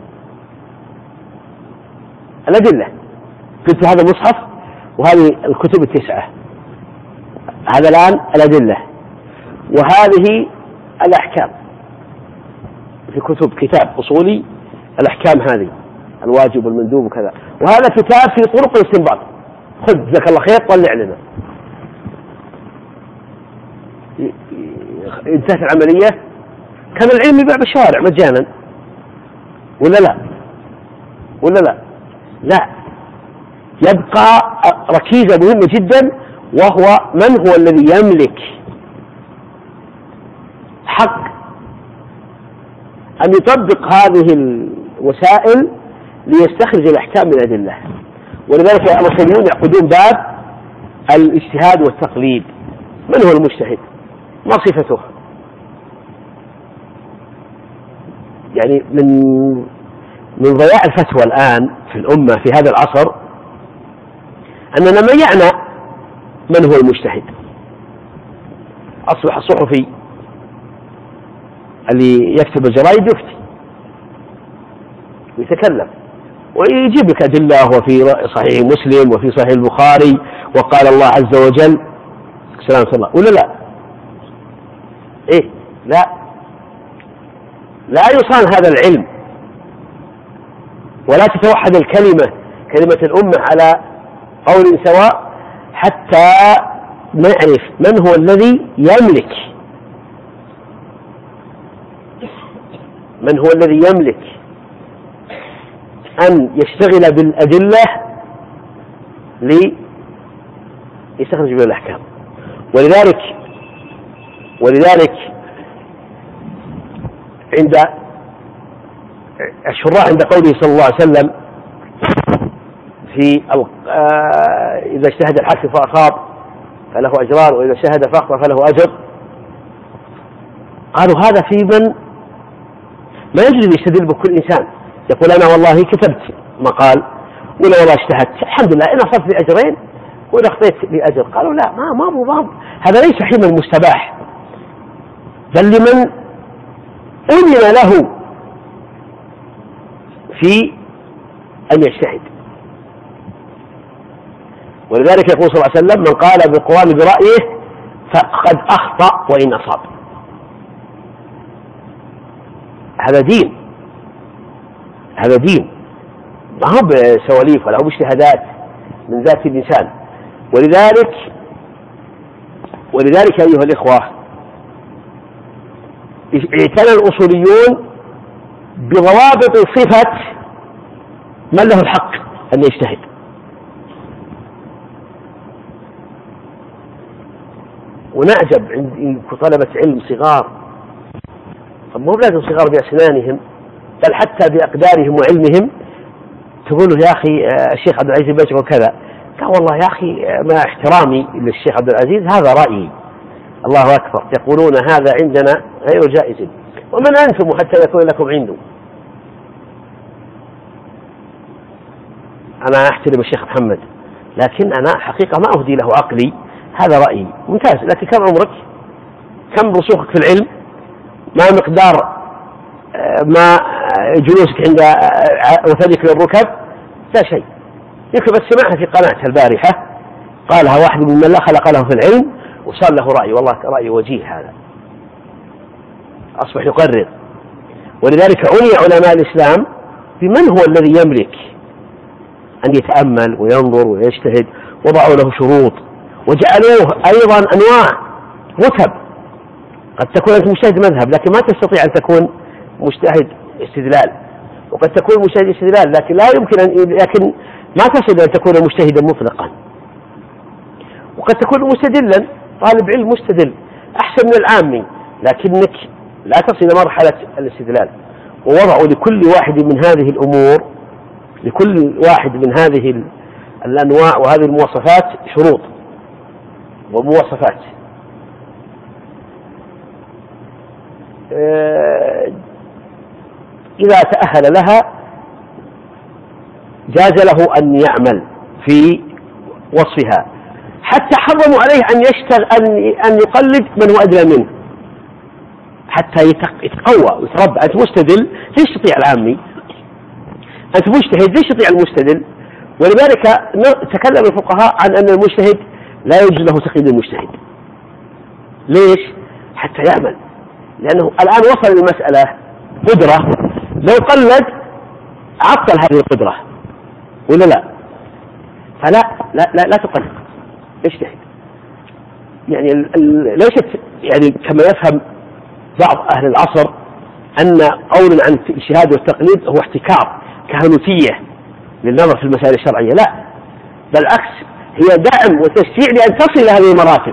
الأدلة. قلت هذا مصحف وهذه الكتب التسعة، هذا الآن الأدلة، وهذه الأحكام في كتب كتاب أصولي الأحكام هذه الواجب والمندوب وكذا، وهذا كتاب في طرق الاستنباط، خذ جزاك الله خير طلع لنا. انتهت العملية. كان العلم يباع بالشوارع مجانا ولا لا؟ ولا لا؟ لا، يبقى ركيزة مهمة جدا، وهو من هو الذي يملك حق أن يطبق هذه الوسائل ليستخرج الأحكام من الأدلة. ولذلك المسلمون يعقدون باب الاجتهاد والتقليد. من هو المجتهد؟ ما صفته؟ يعني من من ضياع الفتوى الآن في الأمة في هذا العصر أننا ما يعنى من هو المجتهد. أصبح الصحفي اللي يكتب الجرائد يفتي ويتكلم ويجيب لك أدلة، وفي صحيح مسلم وفي صحيح البخاري وقال الله عز وجل سلامة الله، ولا لا؟ إيه؟ لا، لا يصان هذا العلم ولا تتوحد الكلمة كلمة الأمة على قول سواء حتى نعرف من هو الذي يملك من هو الذي يملك أن يشتغل بالأدلة ليستخرج بها الأحكام. ولذلك ولذلك عند الشراح عند قوله صلى الله عليه وسلم في إذا اجتهد الحاكم فأصاب فله أجران وإذا اجتهد فأخطأ فله أجر، قالوا هذا في من ما يجوز يستدل بكل إنسان يقول أنا والله كتبت مقال ولا والله اجتهدت الحمد لله إن أصبت بأجرين وإذا أخطيت بأجر. قالوا لا، ما ما مضام، هذا ليس حما مستباح، بل لمن أذن له في أن يجتهد. ولذلك يقول صلى الله عليه وسلم من قال بالقرآن برأيه فقد أخطأ وإن أصاب. هذا دين، هذا دين، ما هو بسواليف ولا هو باجتهادات من ذات الإنسان. ولذلك ولذلك أيها الإخوة اعتنى الأصوليون بضوابط صفة من له الحق أن يجتهد. ونعجب عند طلبة علم صغار، طب مو لازم صغار بأسنانهم بل حتى بأقدارهم وعلمهم، تقول له يا أخي الشيخ عبد العزيز باشا وكذا، قال والله يا أخي مع احترامي للشيخ عبد العزيز هذا رأيي. الله أكبر، يقولون هذا عندنا غير جائز، ومن أنتم حتى يكون لكم عنده؟ أنا أحترم الشيخ محمد لكن أنا حقيقة ما أهدي له عقلي، هذا رأيي. ممتاز، لكن كم عمرك؟ كم رسوخك في العلم؟ ما مقدار ما جلوسك عند وثدك للركب لا شيء. يمكن بس سمعها في قناة البارحة قالها واحد من الله خلق له في العلم وصار له رأي، والله رأي وجيه هذا أصبح يقرر. ولذلك عني علماء الإسلام بمن هو الذي يملك أن يتأمل وينظر ويجتهد، وضعوا له شروط وجعلوه أيضا أنواع رتب. قد تكون أنت مجتهد مذهب لكن ما تستطيع أن تكون مجتهد استدلال، وقد تكون مجتهد استدلال لكن لا يمكن أن لكن ما تصل أن تكون مجتهدا مطلقا. وقد تكون مستدلا، طالب علم مستدل أحسن من العامي لكنك لا تصل إلى مرحلة الاستدلال. ووضعوا لكل واحد من هذه الأمور، لكل واحد من هذه الأنواع وهذه المواصفات شروط ومواصفات. إذا تأهل لها جاز له أن يعمل في وصفها، حتى حرموا عليه أن يشتغل أن أن يقلد من هو أدنى منه حتى يتقوى ويتربى. أنت مستدل ليش تطيع العامي؟ أنت مجتهد ليش تطيع المستدل؟ ولذلك تكلم الفقهاء عن أن المجتهد لا يجوز له تقليد المجتهد. ليش؟ حتى يعمل، لأنه الآن وصل المسألة قدرة، لو قلد عطل هذه القدرة ولا لا؟ فلا لا لا, لا تقلد، اجتهد. يعني ليست يعني كما يفهم بعض أهل العصر أن قول عن الاجتهاد والتقليد هو احتكار كهنوتية للنظر في المسائل الشرعية، لا، بالعكس هي دعم وتشجيع لأن تصل إلى هذه المراتب.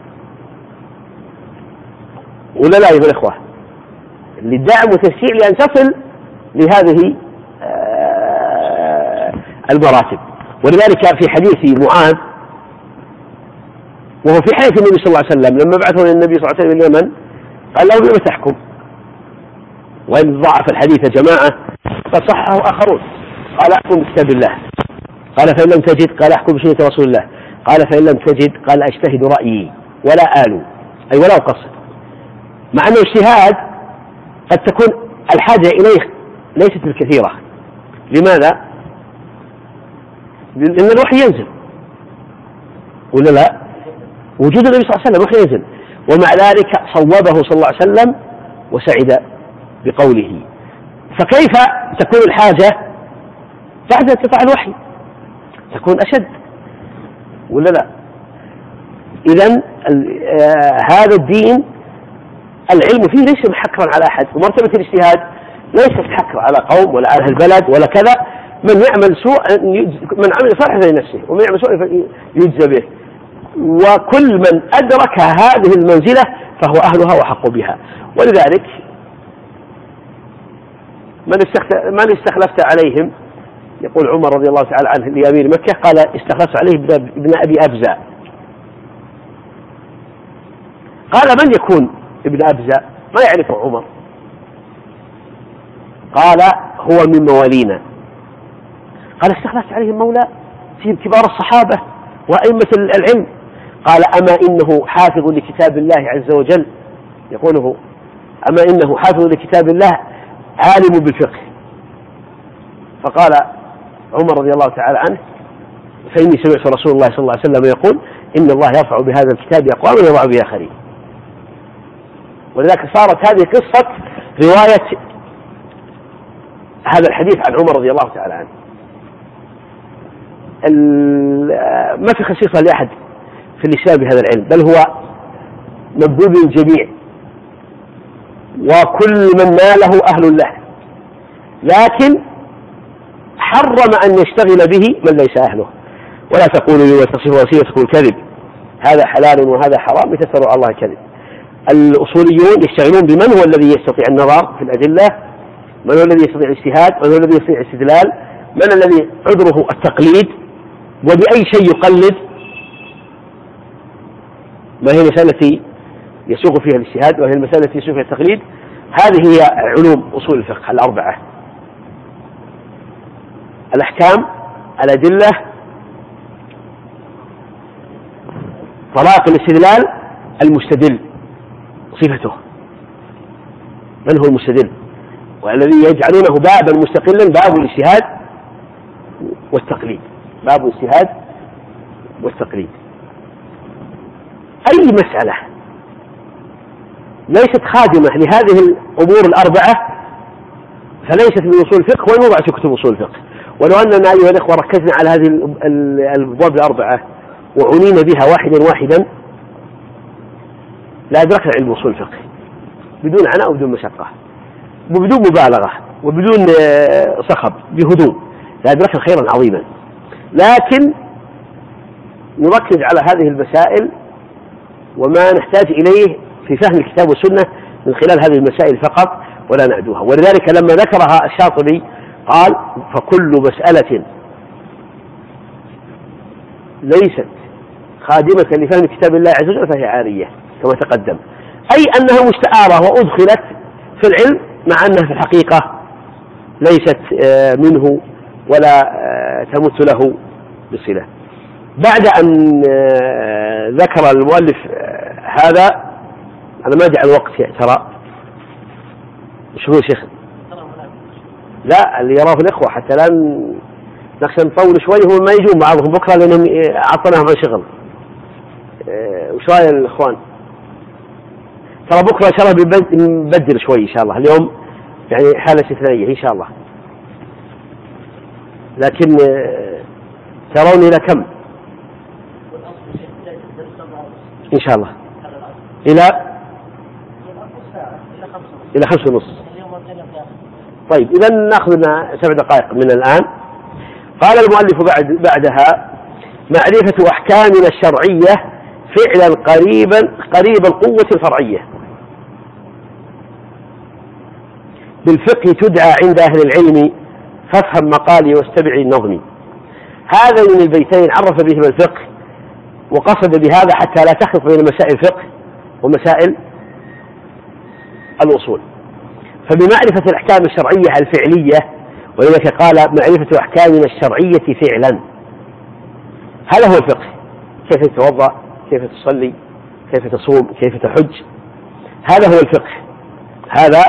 ولا لا أيها الإخوة؟ للدعم وتشجيع لأن تصل لهذه المراتب. ولذلك في حديث معاذ وهو في حديث النبي صلى الله عليه وسلم لما بعثه النبي صلى الله عليه وسلم اليمن قال له بما تحكم، وإن ضعف الحديث جماعة فصحه آخرون. قال أحكم بكتاب الله، قال فإن لم تجد قال أحكم بسنة رسول الله، قال فإن لم تجد قال أجتهد رأيي ولا آل أي ولا أقصد. مع أنه اجتهاد قد تكون الحاجة إليه ليست بالكثيرة. لماذا؟ لأن الوحي ينزل ولا لا؟ وجود النبي صلى الله عليه وسلم الوحي ينزل، ومع ذلك صوبه صلى الله عليه وسلم وسعد بقوله. فكيف تكون الحاجة بعد انقطاع الوحي؟ تكون أشد ولا لا؟ إذن هذا الدين العلم فيه ليس محكرا على أحد، ومرتبة الاجتهاد ليست حكر على قوم ولا على البلد ولا كذا. من يعمل سوء من عمل صالحا فلنفسه ومن يعمل سوء يجزى به، وكل من أدرك هذه المنزلة فهو أهلها وحق بها. ولذلك من استخلفت عليهم يقول عمر رضي الله تعالى عنه لأمير مكة قال استخلفت عليه ابن أبي أبزة. قال من يكون ابن أبزة؟ ما يعرفه عمر. قال هو من موالينا. قال استخلفت عليهم مولى في كبار الصحابة وأئمة العلم. قال أما إنه حافظ لكتاب الله عز وجل، يقوله أما إنه حافظ لكتاب الله عالم بالفقه. فقال عمر رضي الله تعالى عنه فإني سمعت رسول الله صلى الله عليه وسلم يقول إن الله يرفع بهذا الكتاب أقوام ويضع به آخرين. ولذلك صارت هذه قصة رواية هذا الحديث عن عمر رضي الله تعالى عنه. ما في خصيصة لأحد في الإسلام بهذا العلم، بل هو مبذول للجميع وكل من ناله أهل له، لكن حرم أن يشتغل به من ليس أهله. ولا تقولوا لما تصف وسيلتكم الكذب هذا حلال وهذا حرام لتفتروا على الله الكذب. الأصوليون يشتغلون بمن هو الذي يستطيع النظر في الأدلة، من هو الذي يستطيع الاجتهاد، من هو الذي يستطيع الاستدلال، من الذي عذره التقليد وبأي شيء يقلد. ما هي المسألة التي يسوق فيها الاجتهاد وهي المسألة التي يسوق فيها التقليد. هذه هي علوم أصول الفقه الأربعة: الأحكام، الأدلة، طلاق الاستدلال، المستدل صفته. من هو المستدل؟ والذي يجعلونه بابا مستقلا باب الاجتهاد والتقليد، باب الاجتهاد والتقليد. أي مسألة ليست خادمة لهذه الأمور الأربعة فليست من أصول الفقه ولا موضع في كتب أصول الفقه. ولو أننا أيها الأخوة ركزنا على هذه الأبواب الأربعة وعنينا بها واحدا واحدا لا أدركنا علم أصول الفقه بدون عناء وبدون مشقة وبدون مبالغة وبدون صخب، بهدوء لا أدركنا خيرا عظيما. لكن نركز على هذه المسائل وما نحتاج إليه في فهم الكتاب والسنة من خلال هذه المسائل فقط ولا نعدوها. ولذلك لما ذكرها الشاطبي قال: فكل مسألة ليست خادمة لفهم كتاب الله عز وجل فهي عارية كما تقدم، أي أنها مستعارة وأدخلت في العلم مع أنها في الحقيقة ليست منه ولا تمت له بصلة. بعد أن ذكر المؤلف هذا، أنا ما جعل الوقت ترى شو يا شيخ؟ لا اللي يراه الإخوة حتى لا نخشى نطول شوي، هم ما يجون بعضهم بكرة لأنهم عطناهم عن شغل. وش رأي الإخوان؟ ترى بكرة إن شاء الله بنبدل شوي إن شاء الله، اليوم يعني حالة استثنائية إن شاء الله، لكن ترون إلى كم؟ إن شاء الله إلى إلى خمسة ونص. طيب إذا نأخذ لنا سبع دقائق من الآن. قال المؤلف بعد بعدها: معرفة أحكامنا الشرعية فعلا قريبا قريب القوة الفرعية بالفقه تدعى عند أهل العلم فافهم مقالي واستبع النظم. هذين البيتين عرف بهما الفقه وقصد بهذا حتى لا تخلط بين مسائل الفقه ومسائل الأصول. فبمعرفة الأحكام الشرعية الفعلية، ولذلك قال: معرفة أحكامنا الشرعية فعلا. هذا هو الفقه، كيف تتوضأ، كيف تصلي، كيف تصوم، كيف تحج، هذا هو الفقه، هذا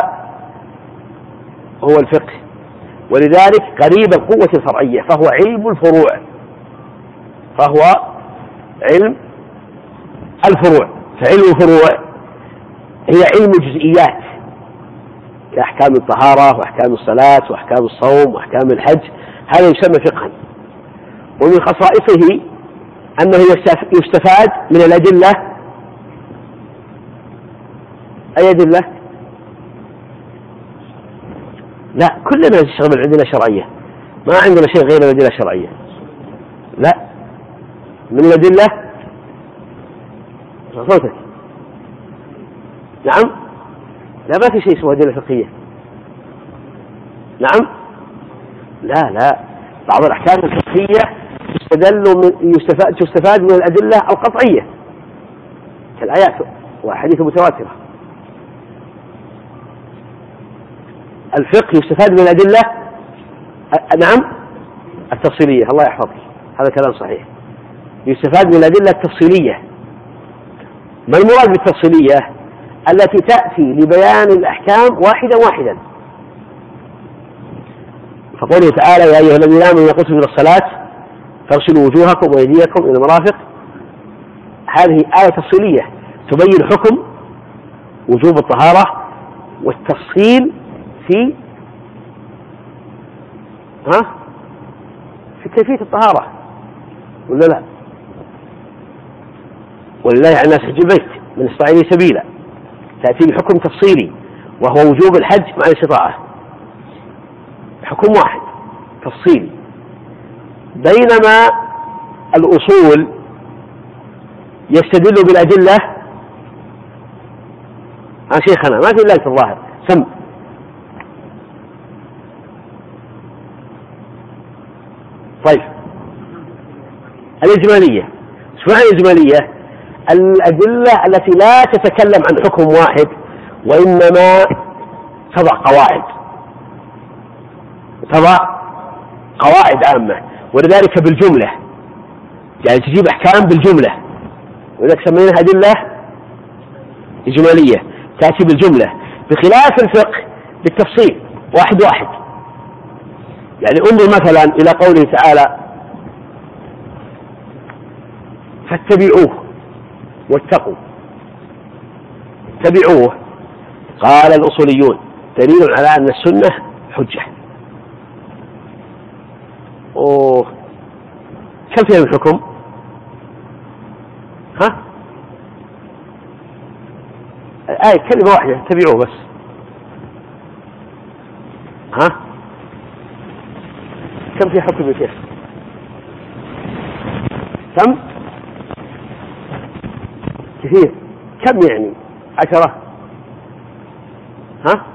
هو الفقه. ولذلك قريب القوة الفرعية، فهو علم الفروع، فهو علم الفروع. فعلم الفروع هي علم الجزئيات كأحكام الطهارة وأحكام الصلاة وأحكام الصوم وأحكام الحج، هذا يسمى فقها. ومن خصائصه أنه يستفاد من الأدلة. أي أدلة؟ لا، كلنا نشتغل بالأدلة الشرعية، ما عندنا شيء غير الأدلة الشرعية. لا، من الأدلة صوتك. نعم، لا ما في شيء اسمه أدلة فقهية. نعم، لا لا، بعض الأحكام الفقهية يستدل من يستفاد تستفاد من الأدلة القطعية كالآيات وأحاديث متواترة. الفقه يستفاد من الأدلة نعم التفصيلية، الله يحفظك، هذا كلام صحيح، يستفاد من الأدلة التفصيلية. ما المراد بالتفصيلية؟ التي تأتي لبيان الأحكام واحدا واحدا. فقوله تعالى: يا أيها الذين آمنوا إذا قمتم إلى الصلاة فاغسلوا وجوهكم وأيديكم إلى المرافق، هذه آية تفصيلية تبين حكم وجوب الطهارة والتفصيل في ها في كيفية الطهارة ولا لا؟ ولله على الناس حج البيت من استطاع إليه سبيلا، تأتي بحكم تفصيلي وهو وجوب الحج مع الاستطاعة، حكم واحد تفصيلي. بينما الأصول يستدل بالأدلة. ها شيخنا ما في إلا في الظاهر سم. طيب الإجمالية، شو معنى الإجمالية؟ الأدلة التي لا تتكلم عن حكم واحد وإنما تضع قواعد، تضع قواعد عامة، ولذلك بالجملة، يعني تجيب أحكام بالجملة، ولذلك سميناها أدلة إجمالية تأتي بالجملة، بخلاف الفقه بالتفصيل. واحد واحد. يعني انظر مثلا إلى قوله تعالى فاتبعوه واتقوا. اتبعوه قال الأصوليون دليل على أن السنة حجة. أوه. كم فيها الحكم؟ ها؟ آية كلمة واحدة اتبعوه بس. ها؟ كم في حكم الشيخ؟ كم؟ كثير. كم يعني؟ عشرة؟ ها؟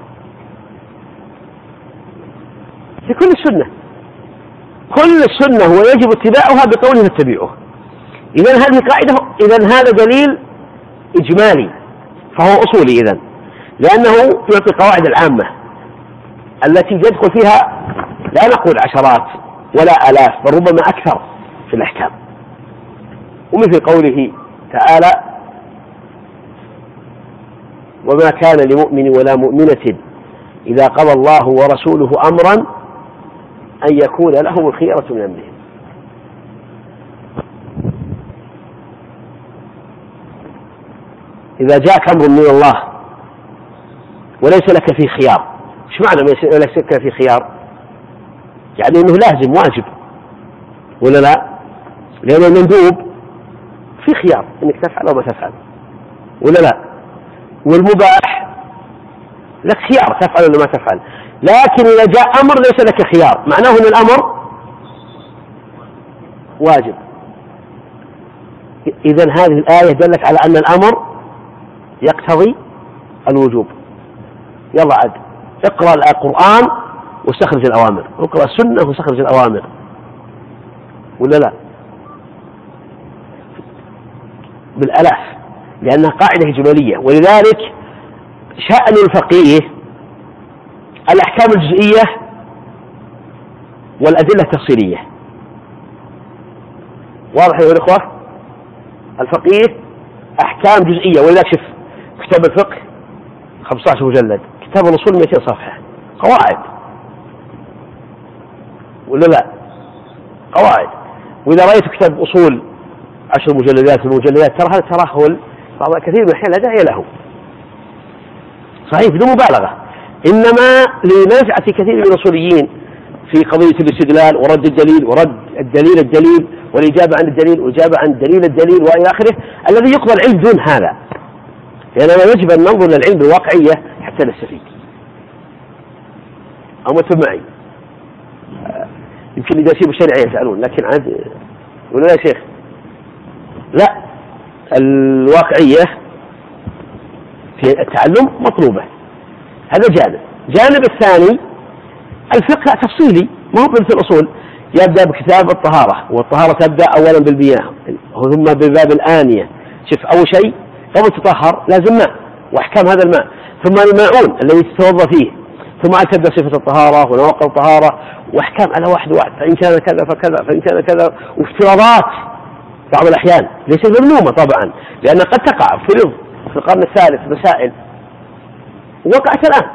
في كل السنة، كل السنة ويجب اتباعها بقوله اتبعوه. إذن هذه قاعدة، إذن هذا دليل إجمالي فهو أصولي إذن، لأنه يعطي القواعد العامة التي يدخل فيها لا نقول عشرات ولا آلاف بل ربما أكثر في الأحكام. ومثل قوله تعالى وما كان لمؤمن ولا مؤمنة إذا قضى الله ورسوله أمرا أن يكون لهم الخيرة من أمرهم. إذا جاءك أمر من الله وليس لك فيه خيار. إيش معنى ليس لك فيه خيار؟ يعني أنه لازم واجب ولا لا؟ لأن المندوب في خيار أنك تفعل أو ما تفعل ولا لا؟ والمباح لك خيار تفعل ولا ما تفعل. لكن إذا جاء أمر ليس لك خيار معناه أن الأمر واجب. إذن هذه الآية دلت على أن الأمر يقتضي الوجوب. يلا عاد اقرأ القرآن واستخرج الأوامر، اقرأ السنة واستخرج الأوامر ولا لا؟ بالألاف، لأنها قاعدة إجمالية. ولذلك شأن الفقيه الأحكام الجزئية والأدلة التفصيلية. واضح يا الإخوة؟ الفقيه أحكام جزئية. ولذلك شف كتاب الفقه خمسة عشر مجلد، كتاب الأصول مئتين صفحة قواعد ولا لا؟ قواعد. وإذا رأيت كتاب أصول عشر مجلدات المجلدات ترى هذا ترهل بعض كثير من الأحيان لا داعي له، صحيح بدون مبالغة، إنما لنزعة كثير من الأصوليين في قضية الاستدلال ورد الدليل ورد الدليل الدليل والإجابة عن الدليل والإجابة عن الدليل الدليل وإلى آخره، الذي يقبل العلم دون هذا. لأننا يجب أن ننظر للعلم بالواقعية حتى نستفيد. أمتم معي؟ يمكن إذا سيبوا الشريعة يسألون، لكن عاد ولا يا شيخ؟ لا، الواقعية في التعلم مطلوبة. هذا جانب. جانب الثاني الفقه تفصيلي، ما هو مثل الأصول يبدأ بكتاب الطهارة، والطهارة تبدأ أولا بالمياه ثم بباب الآنية. شوف أول شيء قبل تطهر لازم ماء وأحكام هذا الماء، ثم الماعون الذي تتوضأ فيه، ثم تبدأ صفة الطهارة ونواقض الطهارة وأحكام على واحد واحد، فإن كان كذا فكذا فإن كان كذا، وافتراضات بعض الأحيان ليست ممنومة طبعا، لأن قد تقع فرض في القرن الثالث مسائل وقعت الآن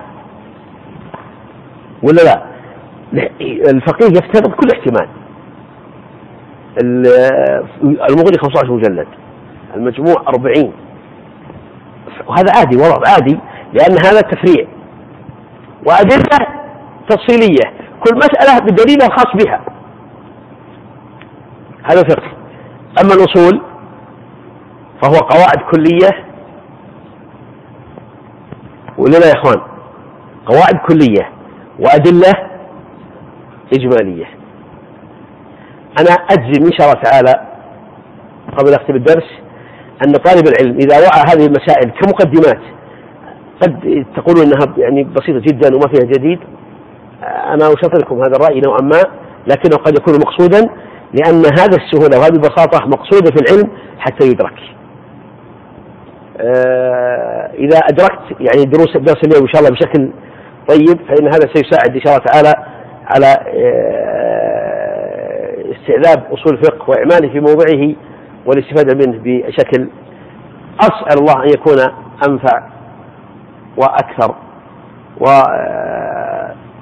ولا لا؟ الفقيه يفترض كل احتمال. المغني خمسة عشر مجلد، المجموع أربعين، وهذا عادي، وضع عادي، لأن هذا تفريع وأدلة تفصيلية، كل مسألة بدليلها الخاص بها. هذا فقه. أما الأصول فهو قواعد كلية ولا لا يا إخوان؟ قواعد كلية وأدلة إجمالية. أنا أجزم إن شاء الله تعالى قبل أختم الدرس أن طالب العلم إذا وعى هذه المسائل كمقدمات قد تقولون أنها يعني بسيطة جدا وما فيها جديد، أنا أشاطركم هذا الرأي نوعا ما، لكنه قد يكون مقصودا، لأن هذا السهولة وهذه البساطة مقصودة في العلم حتى يدرك. إذا أدركت يعني دروس الدرس اليوم إن شاء الله بشكل طيب، فإن هذا سيساعد إن شاء الله تعالى على استعذاب أصول الفقه وإعماله في موضعه والاستفادة منه بشكل، أسأل الله أن يكون أنفع وأكثر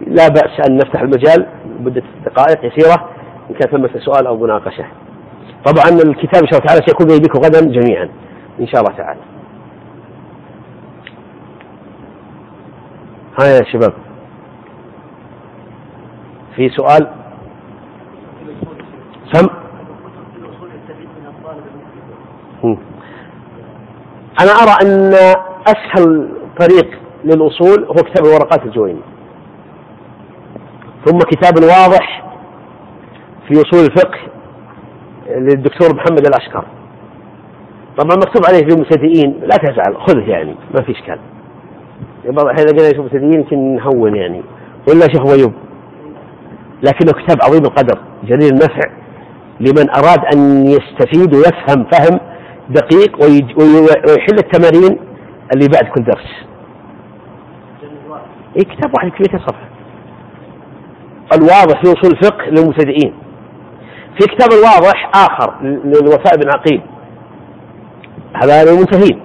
لا بأس أن نفتح المجال مدة دقائق يسيرة إن كان ثمة سؤال أو مناقشة. طبعا الكتاب إن شاء الله تعالى سيكون بكم غدا جميعا إن شاء الله تعالى. ها يا شباب، في سؤال؟ سم أنا أرى أن أسهل طريق للأصول هو كتاب الورقات الجويني، ثم كتاب واضح في أصول الفقه للدكتور محمد الأشقر. طبعا مكتوب عليه للمبتدئين، لا تزعل خذه يعني ما في إشكال. إذا قلنا يشوف مبتدئين يمكن نهون يعني، ولا شيخ ويوب، لكنه كتاب عظيم القدر جليل النفع لمن أراد أن يستفيد ويفهم فهم دقيق ويحل التمارين اللي بعد كل درس. إيه كتاب واحد كمية صفحة، الواضح في أصول الفقه للمبتدئين. في كتاب الواضح آخر للوفاء بن عقيل، هذا للمنتهين.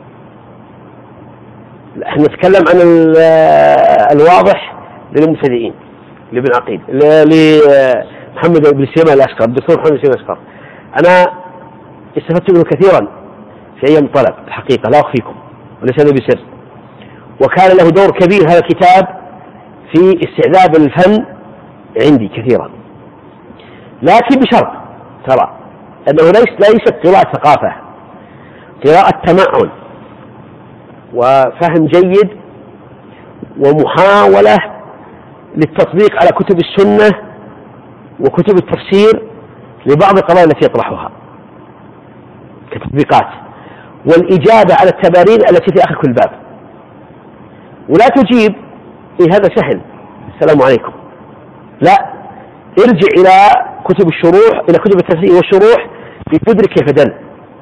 احنا نتكلم عن الواضح للمبتدئين لابن عقيل لمحمد بن سيما الأشقر، الدكتور محمد بن سيما الأشقر. أنا استفدت منه كثيرا في أيام الطلب الحقيقة، لا أخفيكم وليس هذا بسر، وكان له دور كبير هذا الكتاب في استعذاب الفن عندي كثيرا، لكن بشرط ترى أنه ليس ليست قراءة ثقافة، قراءة تمعن وفهم جيد ومحاولة للتطبيق على كتب السنة وكتب التفسير لبعض القضايا التي يطرحها كتطبيقات، والإجابة على التبارين التي في آخر كل باب. ولا تجيب إيه هذا سهل السلام عليكم، لا، ارجع إلى كتب الشروح، إلى كتب التفسير والشروح لتدرك كيف دل،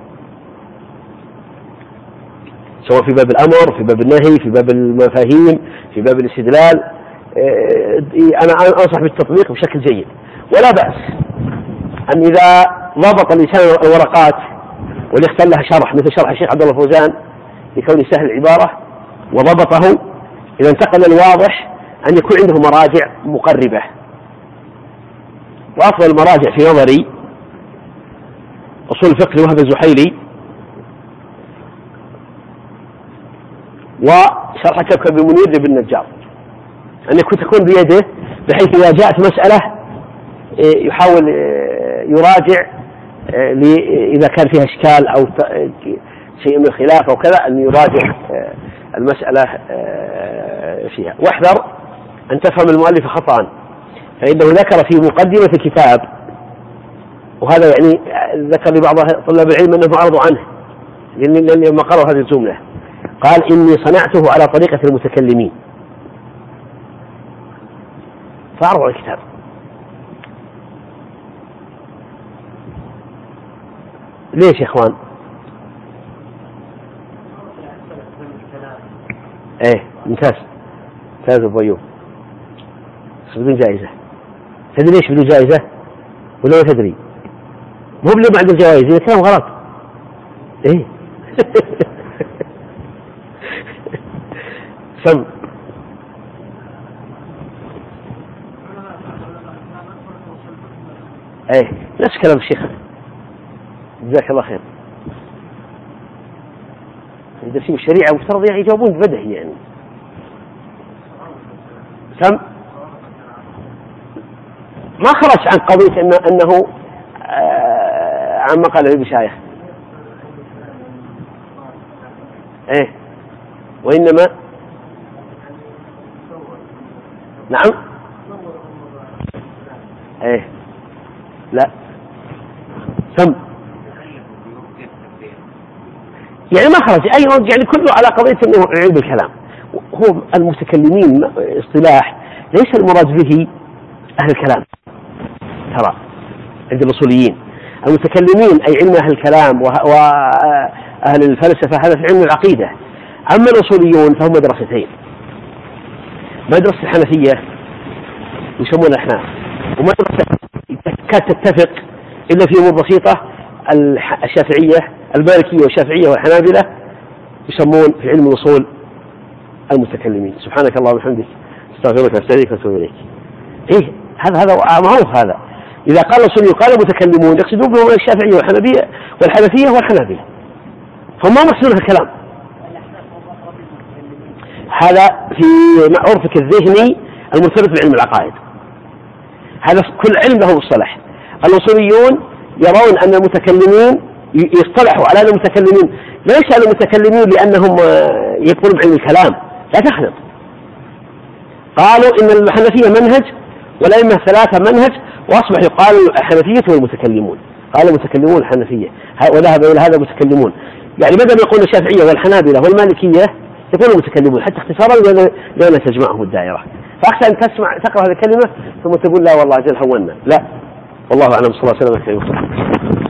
سواء في باب الأمر، في باب النهي، في باب المفاهيم، في باب الاستدلال. أنا أنصح بالتطبيق بشكل جيد، ولا بأس أن إذا ضبط الإنسان الورقات واللي اختار لها شرح مثل شرح الشيخ عبد الله فوزان لكون سهل العبارة وضبطه، إذا انتقل الواضح أن يكون عنده مراجع مقربة. وأفضل المراجع في نظري أصول الفقه لوهب الزحيلي، وشرح كوكب المنير لابن النجار، أن يكون تكون بيده بحيث إذا جاءت مسألة يحاول يراجع إذا كان فيها إشكال أو شيء من الخلاف أو كذا، أن يراجع المسألة فيها. واحذر أن تفهم المؤلف خطأ، فإنه ذكر في مقدمة الكتاب، وهذا يعني ذكر لبعض طلاب العلم أنه أعرض عنه لما قرأوا هذه الجملة، قال إني صنعته على طريقة المتكلمين، فأعرضوا على الكتاب. ليش يا إخوان؟ ايه ممتاز ممتاز ابو ايوب، بدون جائزة. تدري ليش بدون جائزة ولا ما تدري؟ مو بلي بعد الجوائز، إذا كلام غلط. ايه سم ايه نفس كلام الشيخ، جزاك الله خير. يدرسون الشريعة مفترض يعني يجاوبون ببدهي يعني. سم ما خرج عن قضية إنه, أنه آه عما قال المشايخ. ايه وإنما نعم ايه لا سم يعني ما خرج أي يعني كله على قضية أنه علم الكلام. هو المتكلمين اصطلاح ليس المراد به أهل الكلام، ترى عند الأصوليين المتكلمين أي علم أهل الكلام وأهل الفلسفة، هذا في علم العقيدة. أما الأصوليون فهم مدرستين، مدرسة الحنفية يسمون الأحناف، ومدرسة كانت تتفق إلا في أمور بسيطة الشافعية المالكية والشافعية والحنابلة يسمون في علم الأصول المتكلمين. سبحانك اللهم وبحمدك استغفرك استهديك واتوب اليك. ايه هذا هذا معروف. هذا اذا قال الاصوليون قال المتكلمون يقصدون بهم الشافعيه والحنبيه والحنفيه والحنابله، فما مقصود الكلام. هذا في عرفك الذهني المرتبط بعلم العقائد، هذا كل علم له مصطلح. الاصوليون يرون ان المتكلمين يصطلحوا على المتكلمين، ليس على المتكلمين لانهم يقولون بعلم الكلام، لا تخلط. قالوا ان الحنفيه منهج والائمه الثلاثه منهج، واصبح يقال الحنفيه والمتكلمون، قال المتكلمون الحنفيه، وذهب الى هذا المتكلمون. يعني بدل ما يقولون الشافعيه والحنابله والمالكيه يقولون المتكلمون، حتى اختصارا لان تجمعهم الدائره. فاخشى ان تسمع تقرا هذه الكلمه ثم تقول لا والله جل هونا، لا. والله اعلم. صلى الله عليه وسلم.